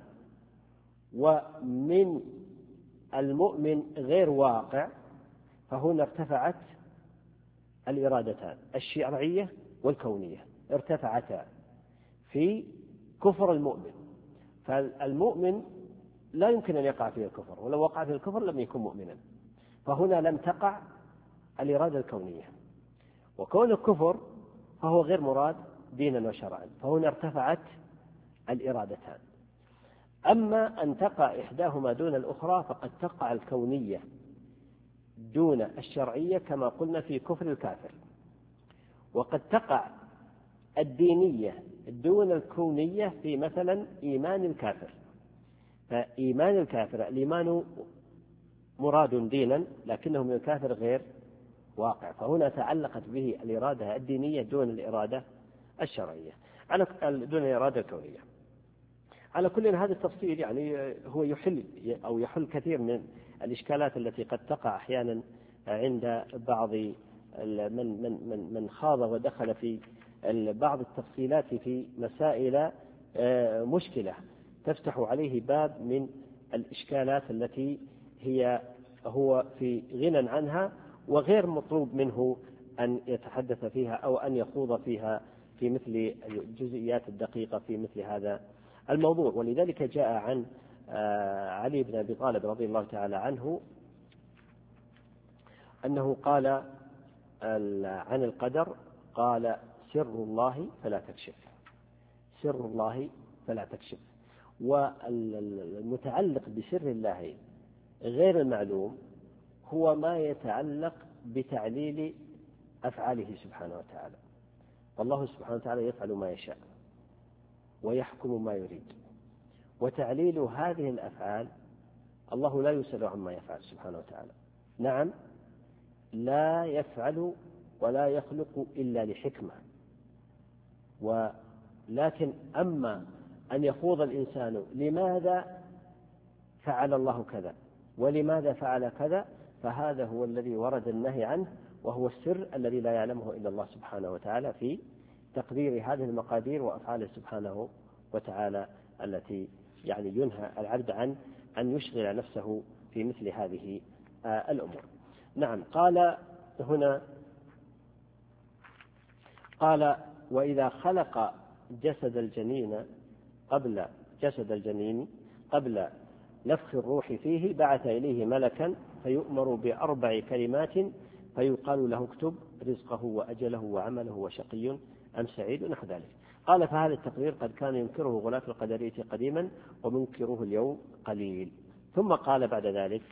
ومن المؤمن غير واقع، فهنا ارتفعت الإرادتان الشرعية والكونية ارتفعتا في كفر المؤمن. فالمؤمن لا يمكن أن يقع فيه الكفر، ولو وقع فيه الكفر لم يكن مؤمنا، فهنا لم تقع الإرادة الكونية. وكون الكفر فهو غير مراد دينا وشرعا، فهنا ارتفعت الإرادتان. أما أن تقع إحداهما دون الأخرى فقد تقع الكونية دون الشرعية كما قلنا في كفر الكافر، وقد تقع الدينية دون الكونية في مثلا إيمان الكافر. فإيمان الكافر الإيمان مراد دينا لكنه من الكافر غير واقع، فهنا تعلقت به الإرادة الدينية دون الإرادة الشرعية على دون الإرادة الكونية. على كل هذا التفصيل يعني هو يحل أو يحل كثير من الإشكالات التي قد تقع أحيانا عند بعض من من من من خاض ودخل في بعض التفصيلات في مسائل مشكلة تفتح عليه باب من الإشكالات التي هي هو في غنى عنها وغير مطلوب منه أن يتحدث فيها أو أن يخوض فيها في مثل الجزئيات الدقيقة في مثل هذا الموضوع. ولذلك جاء عن علي بن أبي طالب رضي الله تعالى عنه أنه قال عن القدر، قال: سر الله فلا تكشف، سر الله فلا تكشف. والمتعلق بسر الله غير المعلوم هو ما يتعلق بتعليل أفعاله سبحانه وتعالى. والله سبحانه وتعالى يفعل ما يشاء ويحكم ما يريد، وتعليل هذه الأفعال الله لا يسأل عما يفعل سبحانه وتعالى. نعم، لا يفعل ولا يخلق إلا لحكمة، ولكن أما أن يخوض الإنسان لماذا فعل الله كذا ولماذا فعل كذا، فهذا هو الذي ورد النهي عنه، وهو السر الذي لا يعلمه إلا الله سبحانه وتعالى في تقدير هذه المقادير وأفعاله سبحانه وتعالى، التي يعني ينهى العبد عن أن يشغل نفسه في مثل هذه الأمور. نعم، قال هنا قال: وإذا خلق جسد الجنين قبل جسد الجنين قبل نفخ الروح فيه بعث إليه ملكا فيؤمر بأربع كلمات فيقال له: اكتب رزقه وأجله وعمله وشقي أم سعيد، ونحو ذلك. قال: فهذا التقرير قد كان ينكره غلاة القدرية قديما ومنكره اليوم قليل. ثم قال بعد ذلك: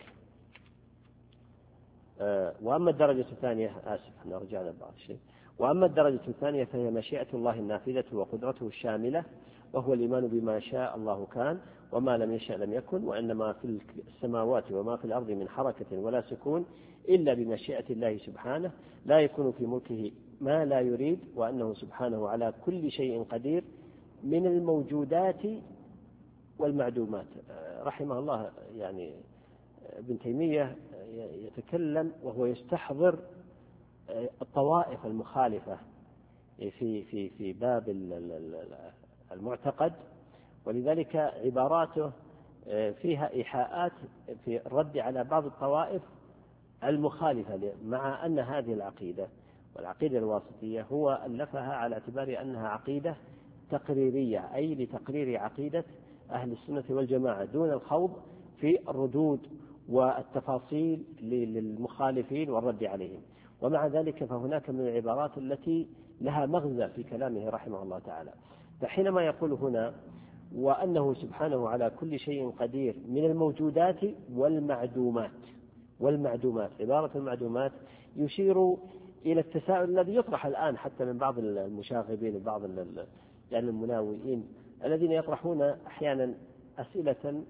آه وأما الدرجة الثانية، آسف أنا رجعنا بعض الشيء، وأما الدرجة الثانية فهي مشيئة الله النافذة وقدرته الشاملة، وهو الإيمان بما شاء الله كان وما لم يشاء لم يكن، وأنما في السماوات وما في الأرض من حركة ولا سكون إلا بمشيئة الله سبحانه، لا يكون في ملكه ما لا يريد، وأنه سبحانه على كل شيء قدير من الموجودات والمعدومات. رحمه الله يعني ابن تيمية يتكلم وهو يستحضر الطوائف المخالفة في في في باب المعتقد، ولذلك عباراته فيها إيحاءات في الرد على بعض الطوائف المخالفة، مع أن هذه العقيدة والعقيدة الواسطية هو ألفها على اعتبار أنها عقيدة تقريرية، أي لتقرير عقيدة أهل السنة والجماعة دون الخوض في الردود والتفاصيل للمخالفين والرد عليهم. ومع ذلك فهناك من العبارات التي لها مغزى في كلامه رحمه الله تعالى. فحينما يقول هنا: وأنه سبحانه على كل شيء قدير من الموجودات والمعدومات، والمعدومات عبارة المعدومات يشير إلى التساؤل الذي يطرح الآن حتى من بعض المشاغبين وبعض يعني المناوئين الذين يطرحون أحيانا أسئلة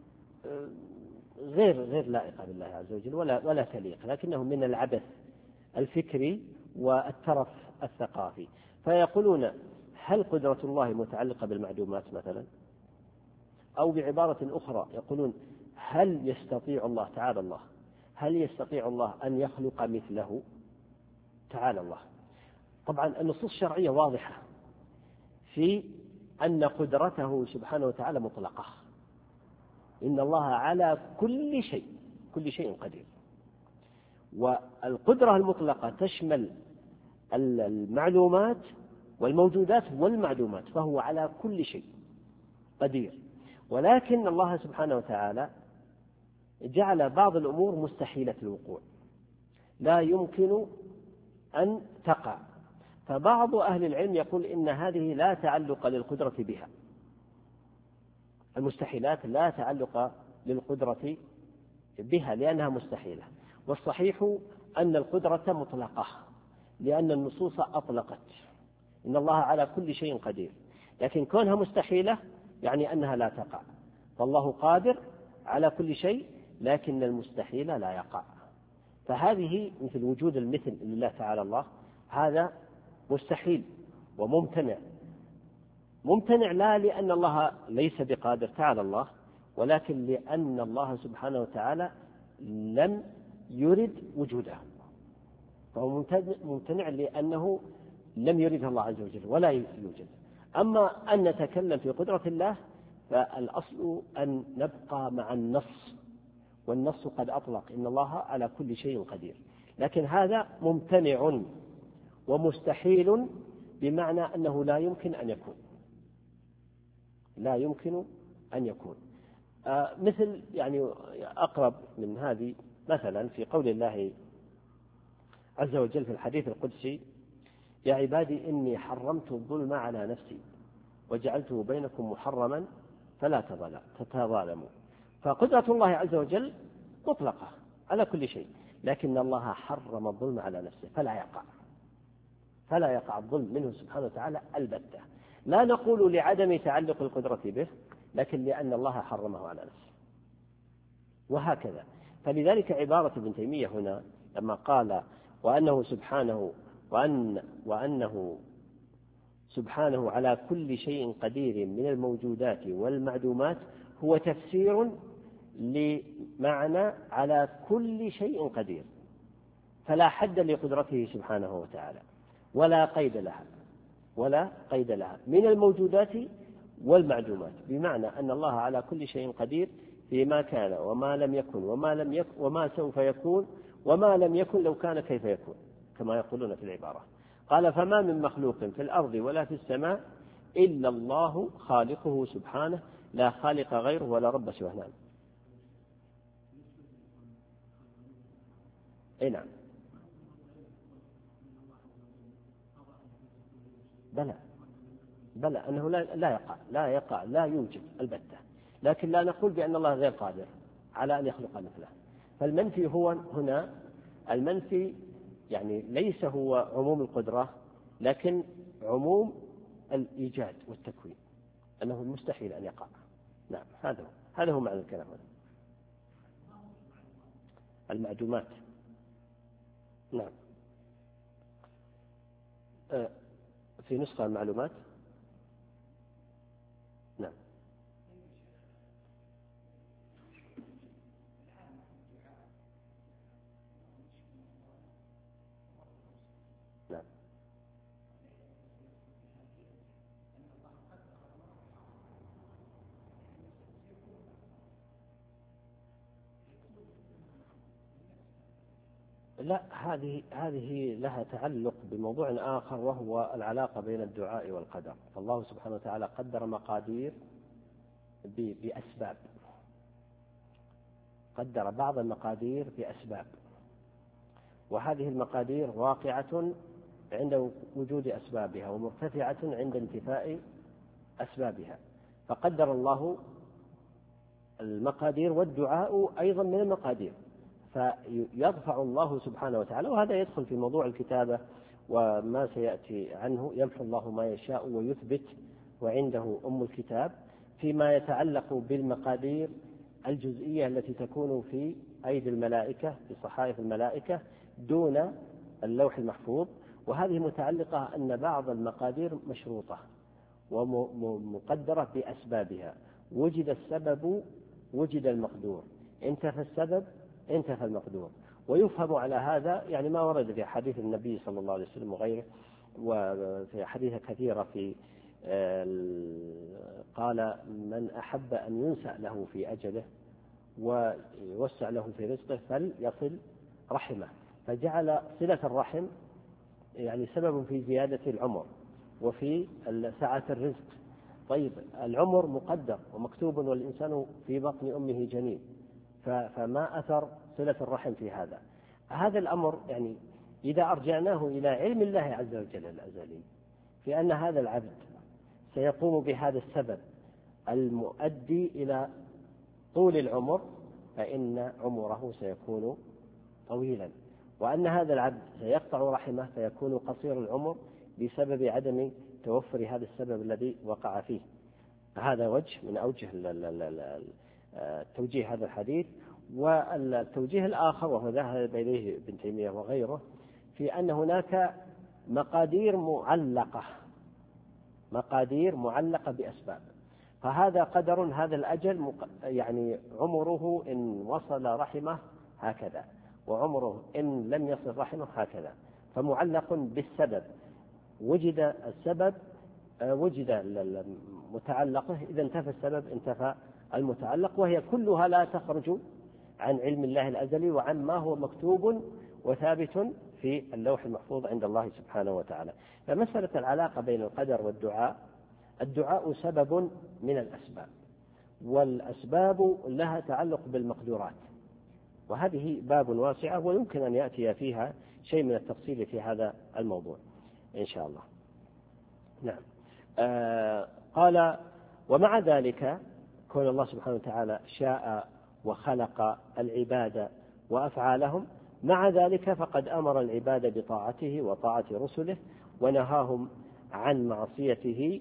غير غير لائقة بالله عز وجل ولا ولا تليق، لكنه من العبث الفكري والترف الثقافي. فيقولون: هل قدرة الله متعلقة بالمعدومات مثلا؟ أو بعبارة أخرى يقولون: هل يستطيع الله تعالى الله هل يستطيع الله أن يخلق مثله تعالى الله؟ طبعا النصوص الشرعية واضحة في أن قدرته سبحانه وتعالى مطلقة، إن الله على كل شيء كل شيء قدير، والقدرة المطلقة تشمل المعلومات والموجودات والمعدومات، فهو على كل شيء قدير. ولكن الله سبحانه وتعالى جعل بعض الأمور مستحيلة الوقوع، لا يمكن أن تقع. فبعض أهل العلم يقول إن هذه لا تعلق للقدرة بها، المستحيلات لا تعلق للقدرة بها لأنها مستحيلة. والصحيح أن القدرة مطلقة لأن النصوص أطلقت إن الله على كل شيء قدير، لكن كونها مستحيلة يعني أنها لا تقع. فالله قادر على كل شيء لكن المستحيل لا يقع. فهذه مثل وجود المثل لله تعالى الله، هذا مستحيل وممتنع. ممتنع لا لأن الله ليس بقادر تعالى الله، ولكن لأن الله سبحانه وتعالى لم يرد وجوده، فهو ممتنع لأنه لم يرده الله عز وجل ولا يوجد. أما أن نتكلم في قدرة الله فالأصل أن نبقى مع النص، والنص قد أطلق إن الله على كل شيء قدير، لكن هذا ممتنع ومستحيل بمعنى أنه لا يمكن أن يكون، لا يمكن أن يكون. آه مثل يعني أقرب من هذه مثلا في قول الله عز وجل في الحديث القدسي: يا عبادي إني حرمت الظلم على نفسي وجعلته بينكم محرما فلا تتظالموا. فقدرة الله عز وجل مطلقة على كل شيء، لكن الله حرم الظلم على نفسه فلا يقع فلا يقع الظلم منه سبحانه وتعالى البتة. لا نقول لعدم تعلق القدرة به، لكن لأن الله حرمه على نفسه، وهكذا. فلذلك عبارة ابن تيمية هنا لما قال وأنه سبحانه وأن وأنه سبحانه على كل شيء قدير من الموجودات والمعدومات، هو تفسير لمعنى على كل شيء قدير، فلا حد لقدرته سبحانه وتعالى ولا قيد لها ولا قيد لها من الموجودات والمعدومات، بمعنى أن الله على كل شيء قدير فيما كان وما لم يكن وما لم يكن وما سوف يكون وما لم يكن لو كان كيف يكون، كما يقولون في العبارة. قال: فما من مخلوق في الأرض ولا في السماء إلا الله خالقه سبحانه، لا خالق غيره ولا رب سواه. نعم. أي نعم. بلى بلى أنه لا, لا يقع لا يقع لا يوجد البتة، لكن لا نقول بأن الله غير قادر على أن يخلق مثله. فالمنفي هو هنا المنفي يعني ليس هو عموم القدرة، لكن عموم الإيجاد والتكوين، أنه مستحيل أن يقع. نعم، هذا هو هذا هو معنى الكلام هذا. المعدومات. نعم. في نسخة المعلومات. نعم. نعم. لا، هذه هذه لها تعلق بموضوع آخر، وهو العلاقة بين الدعاء والقدر. فالله سبحانه وتعالى قدر مقادير بأسباب، قدر بعض المقادير بأسباب، وهذه المقادير واقعة عند وجود أسبابها ومرتفعة عند انتفاء أسبابها. فقدر الله المقادير، والدعاء أيضا من المقادير، فيرفع الله سبحانه وتعالى. وهذا يدخل في موضوع الكتابة وما سيأتي عنه: يمحو الله ما يشاء ويثبت وعنده أم الكتاب، فيما يتعلق بالمقادير الجزئية التي تكون في أيدي الملائكة في صحائف الملائكة دون اللوح المحفوظ. وهذه متعلقة أن بعض المقادير مشروطة ومقدرة بأسبابها، وجد السبب وجد المقدور، انتفى السبب انتفى المقدور. ويفهم على هذا يعني ما ورد في حديث النبي صلى الله عليه وسلم وغيره، وفي حديث كثيرة في قال: من أحب أن ينسأ له في أجله ويوسع له في رزقه فليصل رحمه. فجعل صلة الرحم يعني سبب في زيادة العمر وفي سعة الرزق. طيب، العمر مقدر ومكتوب والإنسان في بطن أمه جنين، فما أثر صلة الرحم في هذا؟ هذا الأمر يعني إذا أرجعناه إلى علم الله عز وجل الأزلي في أن هذا العبد سيقوم بهذا السبب المؤدي إلى طول العمر، فإن عمره سيكون طويلا، وأن هذا العبد سيقطع رحمه فيكون قصير العمر بسبب عدم توفر هذا السبب الذي وقع فيه. هذا وجه من أوجه توجيه هذا الحديث. والتوجيه الآخر وهو ذهب إليه ابن تيمية وغيره في أن هناك مقادير معلقة مقادير معلقة بأسباب. فهذا قدر، هذا الأجل يعني عمره إن وصل رحمه هكذا، وعمره إن لم يصل رحمه هكذا، فمعلق بالسبب. وجد السبب وجد متعلقه، إذا انتفى السبب انتفى المتعلق، وهي كلها لا تخرج عن علم الله الأزلي وعن ما هو مكتوب وثابت في اللوح المحفوظ عند الله سبحانه وتعالى. فمسألة العلاقة بين القدر والدعاء، الدعاء سبب من الأسباب، والأسباب لها تعلق بالمقدورات، وهذه باب واسعة ويمكن أن يأتي فيها شيء من التفصيل في هذا الموضوع إن شاء الله. نعم. آه قال: ومع ذلك كون الله سبحانه وتعالى شاء وخلق العباد وأفعالهم، مع ذلك فقد أمر العباد بطاعته وطاعة رسله ونهاهم عن معصيته،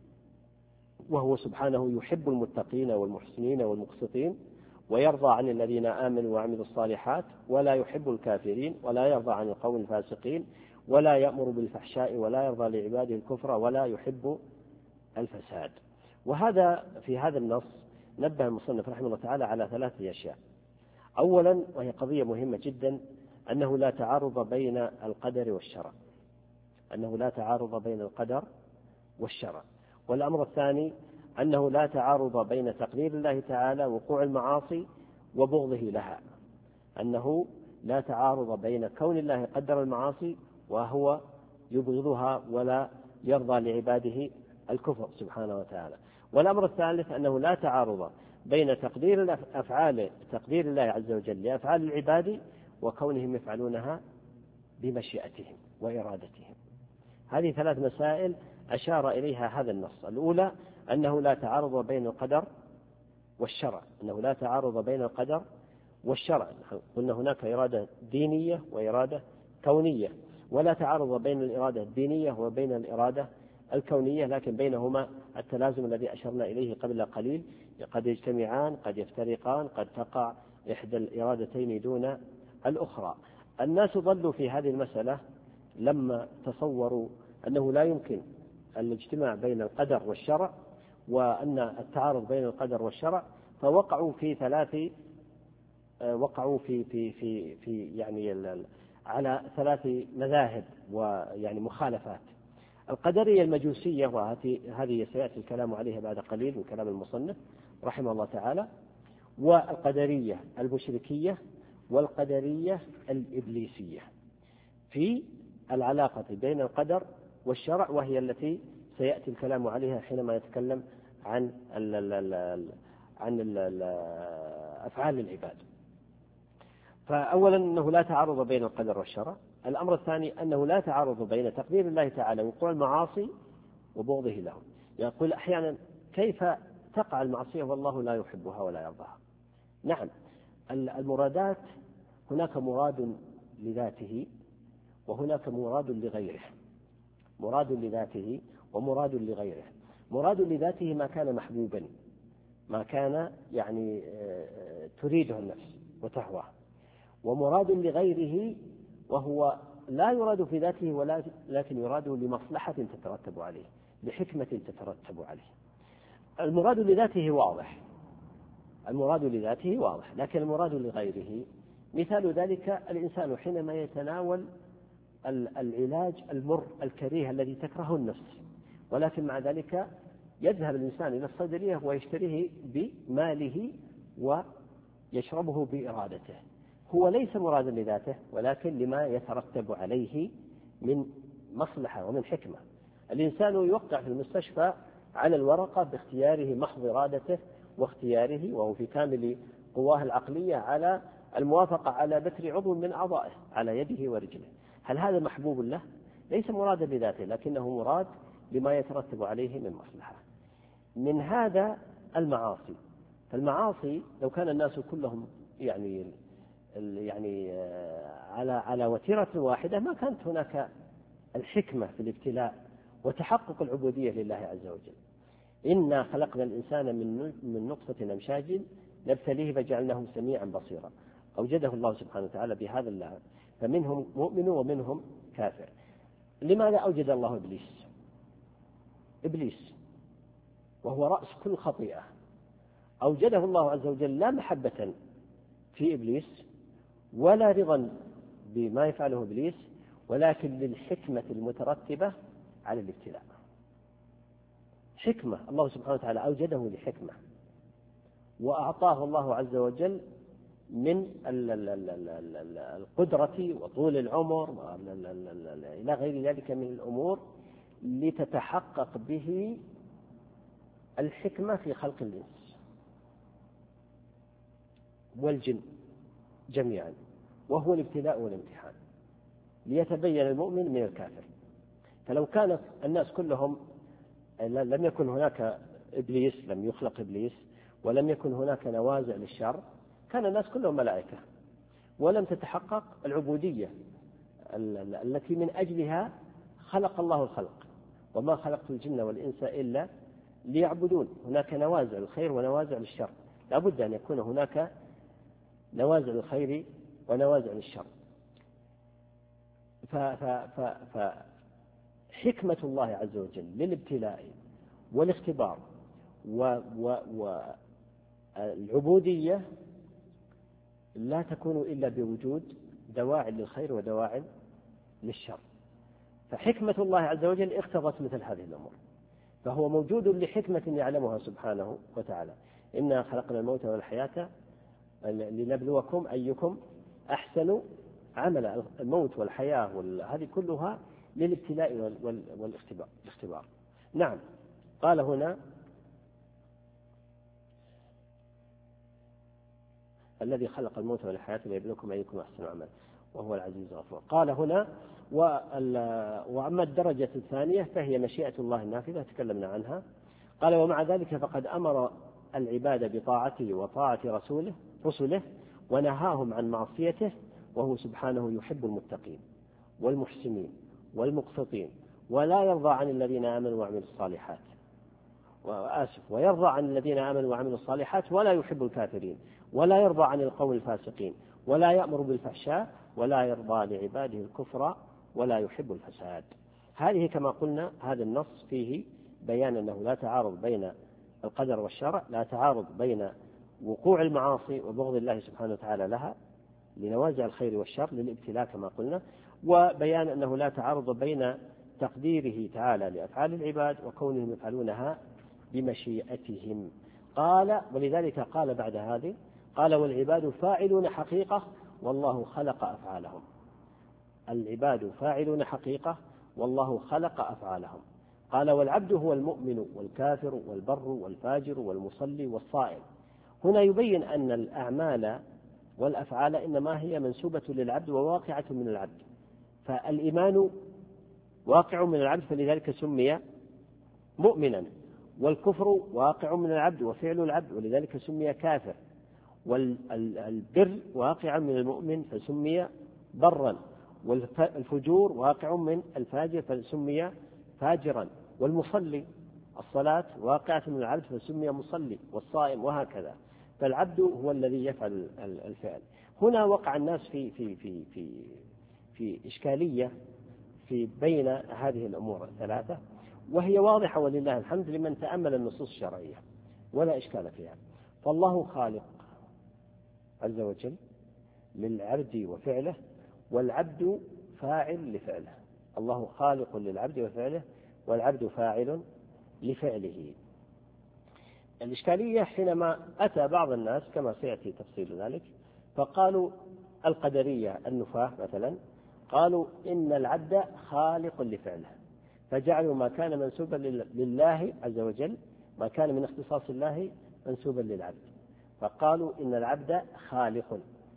وهو سبحانه يحب المتقين والمحسنين والمقسطين، ويرضى عن الذين آمنوا وعملوا الصالحات، ولا يحب الكافرين، ولا يرضى عن القوم الفاسقين، ولا يأمر بالفحشاء، ولا يرضى لعباده الكفر، ولا يحب الفساد. وهذا في هذا النص نبه المصنف رحمه الله تعالى على ثلاثة أشياء. أولا، وهي قضية مهمة جدا، أنه لا تعارض بين القدر والشرع، أنه لا تعارض بين القدر والشرع. والأمر الثاني أنه لا تعارض بين تقدير الله تعالى وقوع المعاصي وبغضه لها، أنه لا تعارض بين كون الله قدر المعاصي وهو يبغضها ولا يرضى لعباده الكفر سبحانه وتعالى. والأمر الثالث أنه لا تعارض بين تقدير الأفعال تقدير الله عز وجل لأفعال العباد وكونهم يفعلونها بمشيئتهم وإرادتهم. هذه ثلاث مسائل أشار إليها هذا النص. الأولى أنه لا تعارض بين القدر والشرع، أنه لا تعارض بين القدر والشرع. قلنا هناك إرادة دينية وإرادة كونية، ولا تعارض بين الإرادة الدينية وبين الإرادة الكونية، لكن بينهما التلازم الذي أشرنا إليه قبل قليل، قد يجتمعان قد يفترقان، قد تقع إحدى الإرادتين دون الأخرى. الناس ضلوا في هذه المسألة لما تصوروا أنه لا يمكن الاجتماع بين القدر والشرع، وأن التعارض بين القدر والشرع، فوقعوا في ثلاث وقعوا في في في في يعني على ثلاث مذاهب ويعني مخالفات. القدرية المجوسية، وهذه سيأتي الكلام عليها بعد قليل من كلام المصنف رحمه الله تعالى، والقدرية المشركية، والقدرية الإبليسية في العلاقة بين القدر والشرع، وهي التي سيأتي الكلام عليها حينما يتكلم عن ال ال ال عن ال ال أفعال العباد. فأولا أنه لا تعارض بين القدر والشرع. الأمر الثاني أنه لا تعارض بين تقدير الله تعالى وقوع المعاصي وبغضه لهم. يقول أحيانا: كيف تقع المعصية والله لا يحبها ولا يرضاها؟ نعم، المرادات هناك مراد لذاته وهناك مراد لغيره، مراد لذاته ومراد لغيره. مراد لذاته ما كان محبوبا، ما كان يعني تريده النفس وتهواه، ومراد لغيره وهو لا يراد في ذاته ولكن يراد لمصلحة تترتب عليه، لحكمة تترتب عليه. المراد لذاته واضح، المراد لذاته واضح، لكن المراد لغيره مثال ذلك الإنسان حينما يتناول العلاج المر الكريه الذي تكرهه النفس، ولكن مع ذلك يذهب الإنسان إلى الصيدلية ويشتريه بماله ويشربه بإرادته. هو ليس مرادا لذاته ولكن لما يترتب عليه من مصلحة ومن حكمة. الإنسان يوقع في المستشفى على الورقة باختياره محض إرادته واختياره، وهو في كامل قواه العقلية، على الموافقة على بتر عضو من أعضائه على يده ورجله. هل هذا محبوب له؟ ليس مرادا لذاته، لكنه مراد لما يترتب عليه من مصلحة. من هذا المعاصي، فالمعاصي لو كان الناس كلهم يعني يعني على على وتيرة واحدة ما كانت هناك الحكمة في الابتلاء وتحقق العبودية لله عز وجل. إنا خلقنا الإنسان من من نطفة أمشاج نبتليه فجعلناه سميعا بصيرا. أوجده الله سبحانه وتعالى بهذا اللعب، فمنهم مؤمن ومنهم كافر. لماذا أوجد الله إبليس؟ إبليس وهو رأس كل خطيئة أوجده الله عز وجل لا محبة في إبليس ولا رضا بما يفعله إبليس، ولكن للحكمة المترتبة على الابتلاء. حكمة، الله سبحانه وتعالى أوجده لحكمة، وأعطاه الله عز وجل من القدرة وطول العمر إلى غير ذلك من الأمور لتتحقق به الحكمة في خلق الإنس والجن جميعا، وهو الابتلاء والامتحان ليتبين المؤمن من الكافر. فلو كان الناس كلهم لم يكن هناك إبليس، لم يخلق إبليس، ولم يكن هناك نوازع للشر، كان الناس كلهم ملائكة، ولم تتحقق العبودية التي من أجلها خلق الله الخلق. وما خلقت الجن والإنس إلا ليعبدون. هناك نوازع الخير ونوازع للشر، لا بد أن يكون هناك نوازع الخير ونوازع للشر. فحكمة الله عز وجل للابتلاء والاختبار والعبودية لا تكون إلا بوجود دواعي للخير ودواعي للشر. فحكمة الله عز وجل اقتضت مثل هذه الأمور، فهو موجود لحكمة يعلمها سبحانه وتعالى. إنا خلقنا الموت والحياة لنبلوكم أيكم أحسن عملا. الموت والحياة هذه كلها للابتلاء والاختبار. نعم. قال هنا الذي خلق الموت والحياة ليبلوكم أيكم أحسن عملا وهو العزيز الغفور. قال هنا وأما الدرجة الثانية فهي مشيئة الله النافذة تكلمنا عنها. قال ومع ذلك فقد أمر العباد بطاعته وطاعة رسوله رسله ونهاهم عن معصيته، وهو سبحانه يحب المتقين والمحسنين والمقسطين، ولا يرضى عن الذين آمنوا وعملوا الصالحات وآسف ويرضى عن الذين آمنوا وعملوا الصالحات ولا يحب الكافرين، ولا يرضى عن القوم الفاسقين، ولا يأمر بالفحشاء، ولا يرضى لعباده الكفر، ولا يحب الفساد. هذه كما قلنا هذا النص فيه بيان أنه لا تعارض بين القدر والشرع، لا تعارض بين وقوع المعاصي وبغض الله سبحانه وتعالى لها لنوازع الخير والشر للابتلاء كما قلنا، وبيان أنه لا تعارض بين تقديره تعالى لأفعال العباد وكونهم يفعلونها بمشيئتهم. قال ولذلك قال بعد هذه قال والعباد فاعلون حقيقة والله خلق أفعالهم. العباد فاعلون حقيقة والله خلق أفعالهم. قال والعبد هو المؤمن والكافر والبر والفاجر والمصلي والصائم. هنا يبين أن الأعمال والأفعال إنما هي منسوبة للعبد وواقعة من العبد، فالإيمان واقع من العبد فلذلك سمي مؤمنا، والكفر واقع من العبد وفعل العبد ولذلك سمي كافر، والبر واقع من المؤمن فسمي برا، والفجور واقع من الفاجر فسمي فاجرا، والمصلي الصلاة واقعة من العبد فسمي مصلي، والصائم وهكذا. فالعبد هو الذي يفعل الفعل. هنا وقع الناس في في في في في إشكالية في بين هذه الأمور الثلاثة، وهي واضحة ولله الحمد لمن تأمل النصوص الشرعية ولا إشكال فيها. فالله خالق عز وجل للعبد وفعله، والعبد فاعل لفعله. الله خالق للعبد وفعله والعبد فاعل لفعله. الإشكالية حينما أتى بعض الناس كما سيأتي تفصيل ذلك فقالوا القدرية النفاة مثلا قالوا إن العبد خالق لفعله، فجعلوا ما كان منسوبا لله عز وجل ما كان من اختصاص الله منسوبا للعبد، فقالوا إن العبد خالق،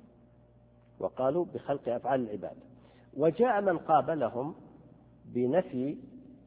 وقالوا بخلق أفعال العباد. وجاء من قابلهم بنفي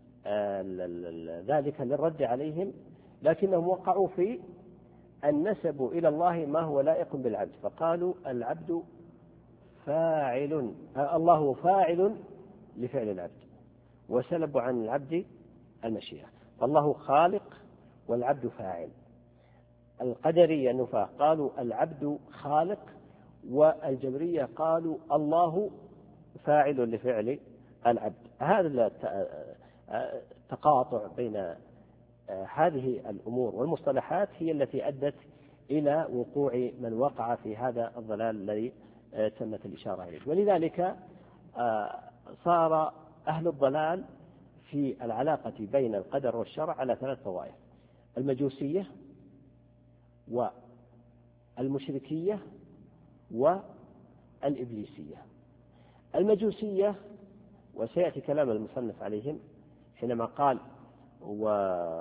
ذلك للرد عليهم، لكنهم وقعوا في أن نسبوا إلى الله ما هو لائق بالعبد، فقالوا العبد فاعل الله فاعل لفعل العبد، وسلبوا عن العبد المشيئة. فالله خالق والعبد فاعل. القدرية النفاة قالوا العبد خالق، والجبرية قالوا الله فاعل لفعل العبد. هذا التقاطع بين هذه الأمور والمصطلحات هي التي أدت إلى وقوع من وقع في هذا الضلال الذي تمت الإشارة إليه. ولذلك صار أهل الضلال في العلاقة بين القدر والشرع على ثلاث طوائف: المجوسية والمشركية والإبليسية. المجوسية، وسيأتي كلام المصنف عليهم حينما قال و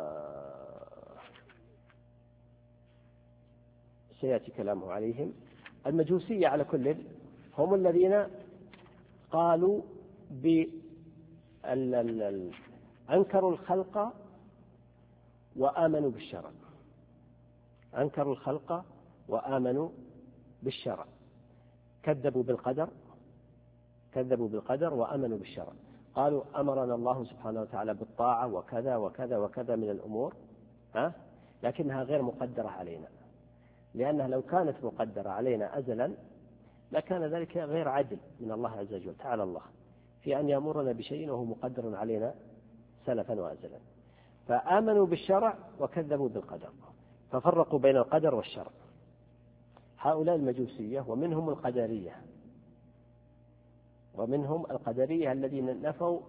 سيأتي كلامه عليهم. المجوسية على كل هم الذين قالوا بال أنكروا الخلق وآمنوا بالشرع، أنكروا الخلق وآمنوا بالشرع، كذبوا بالقدر كذبوا بالقدر وآمنوا بالشرع. قالوا أمرنا الله سبحانه وتعالى بالطاعة وكذا وكذا وكذا من الأمور، ها؟ لكنها غير مقدرة علينا، لأنها لو كانت مقدرة علينا أزلا لكان ذلك غير عدل من الله عز وجل تعالى الله في أن يأمرنا بشيء وهو مقدر علينا سلفا وأزلا. فآمنوا بالشرع وكذبوا بالقدر، ففرقوا بين القدر والشرع. هؤلاء المجوسية، ومنهم القدرية ومنهم القدرية الذين نفوا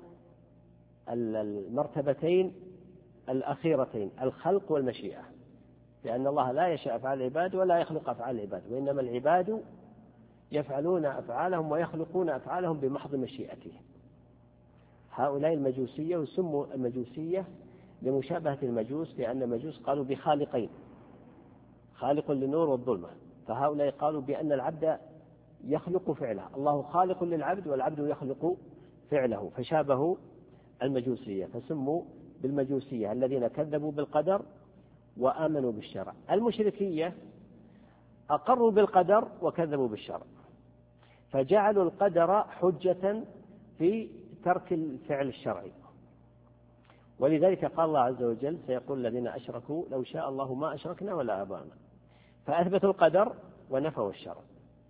المرتبتين الأخيرتين، الخلق والمشيئة، لأن الله لا يشاء أفعال العباد ولا يخلق أفعال العباد، وإنما العباد يفعلون أفعالهم ويخلقون أفعالهم بمحض مشيئته. هؤلاء المجوسية، وسموا المجوسية لمشابهة المجوس، لأن المجوس قالوا بخالقين، خالق للنور والظلمة، فهؤلاء قالوا بأن العبد يخلق فعله، الله خالق للعبد والعبد يخلق فعله، فشابهوا المجوسية فسموا بالمجوسية الذين كذبوا بالقدر وآمنوا بالشرع. المشركية أقروا بالقدر وكذبوا بالشرع، فجعلوا القدر حجة في ترك الفعل الشرعي، ولذلك قال الله عز وجل سيقول الذين أشركوا لو شاء الله ما أشركنا ولا آباؤنا، فأثبتوا القدر ونفوا الشرع،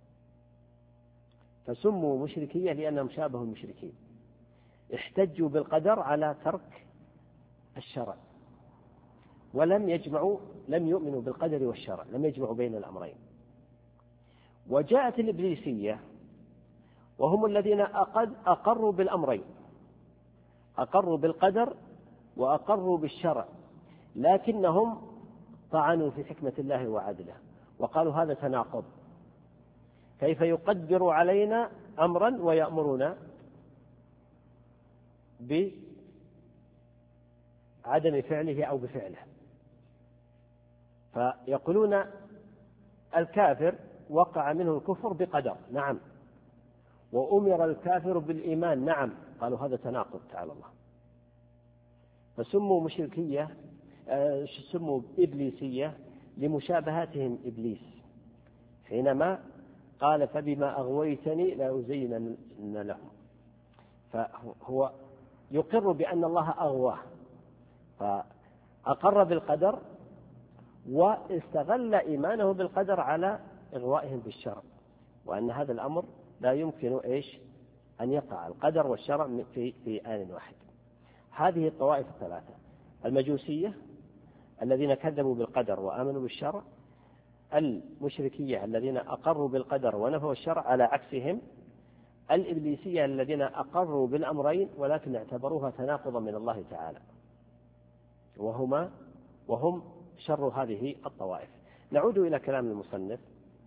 فسموا مشركية لأنهم شابهوا المشركين، احتجوا بالقدر على ترك الشرع، ولم يجمعوا لم يؤمنوا بالقدر والشرع، لم يجمعوا بين الأمرين. وجاءت الإبليسية وهم الذين أقروا بالأمرين، أقروا بالقدر وأقروا بالشرع، لكنهم طعنوا في حكمة الله وعدله وقالوا هذا تناقض، كيف يقدر علينا أمرا ويأمرنا بعدم فعله أو بفعله. فيقولون الكافر وقع منه الكفر بقدر، نعم، وأمر الكافر بالإيمان، نعم، قالوا هذا تناقض تعالى الله، فسموا مشركية سموا إبليسية لمشابهتهم إبليس حينما قال فبما أغويتني لأزينن لهم، فهو يقر بأن الله أغواه، فأقر بالقدر واستغل إيمانه بالقدر على إغوائهم بالشرع، وأن هذا الأمر لا يمكن إيش أن يقع القدر والشرع في في آن واحد. هذه الطوائف الثلاثة: المجوسية الذين كذبوا بالقدر وآمنوا بالشرع، المشركية الذين أقروا بالقدر ونفوا الشرع على عكسهم، الإبليسية الذين أقروا بالأمرين ولكن اعتبروها تناقضا من الله تعالى، وهما وهم شر هذه الطوائف. نعود إلى كلام المصنف،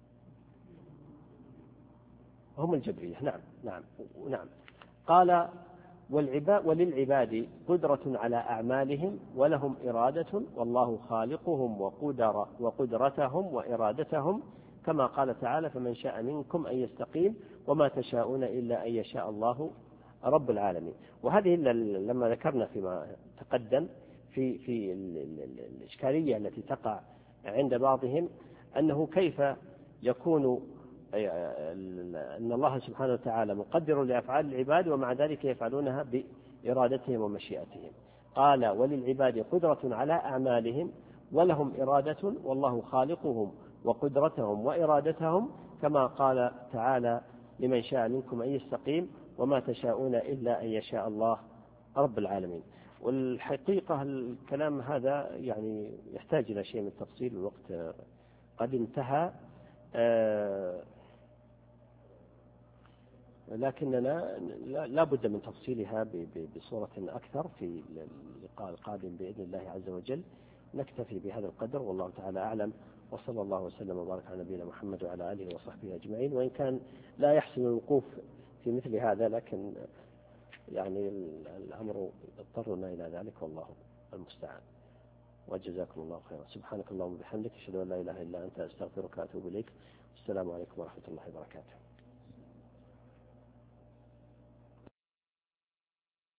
هم الجبرية. نعم نعم نعم قال والعباد وللعباد قدرة على أعمالهم ولهم إرادة والله خالقهم وقدر وقدرتهم وإرادتهم، كما قال تعالى فمن شاء منكم أن يستقيم وما تشاءون إلا أن يشاء الله رب العالمين. وهذه لما ذكرنا فيما تقدم في في الإشكالية التي تقع عند بعضهم أنه كيف يكون أن الله سبحانه وتعالى مقدر لأفعال العباد ومع ذلك يفعلونها بإرادتهم ومشيئتهم. قال وللعباد قدرة على أعمالهم ولهم إرادة والله خالقهم وقدرتهم وإرادتهم، كما قال تعالى لمن شاء منكم أن يستقيم وما تشاءون إلا أن يشاء الله رب العالمين. والحقيقة الكلام هذا يعني يحتاج إلى شيء من التفصيل، الوقت قد انتهى، لكننا لا بد من تفصيلها بصورة أكثر في اللقاء القادم بإذن الله عز وجل. نكتفي بهذا القدر والله تعالى أعلم، وصلى الله وسلم وبارك على نبينا محمد وعلى آله وصحبه أجمعين. وإن كان لا يحسن الوقوف في مثل هذا، لكن يعني الأمر اضطرنا إلى ذلك، والله المستعان. وجزاكم الله خيرا. سبحانك اللهم وبحمدك، أشهد أن لا إله إلا أنت، أستغفرك وأتوب إليك. السلام عليكم ورحمة الله وبركاته.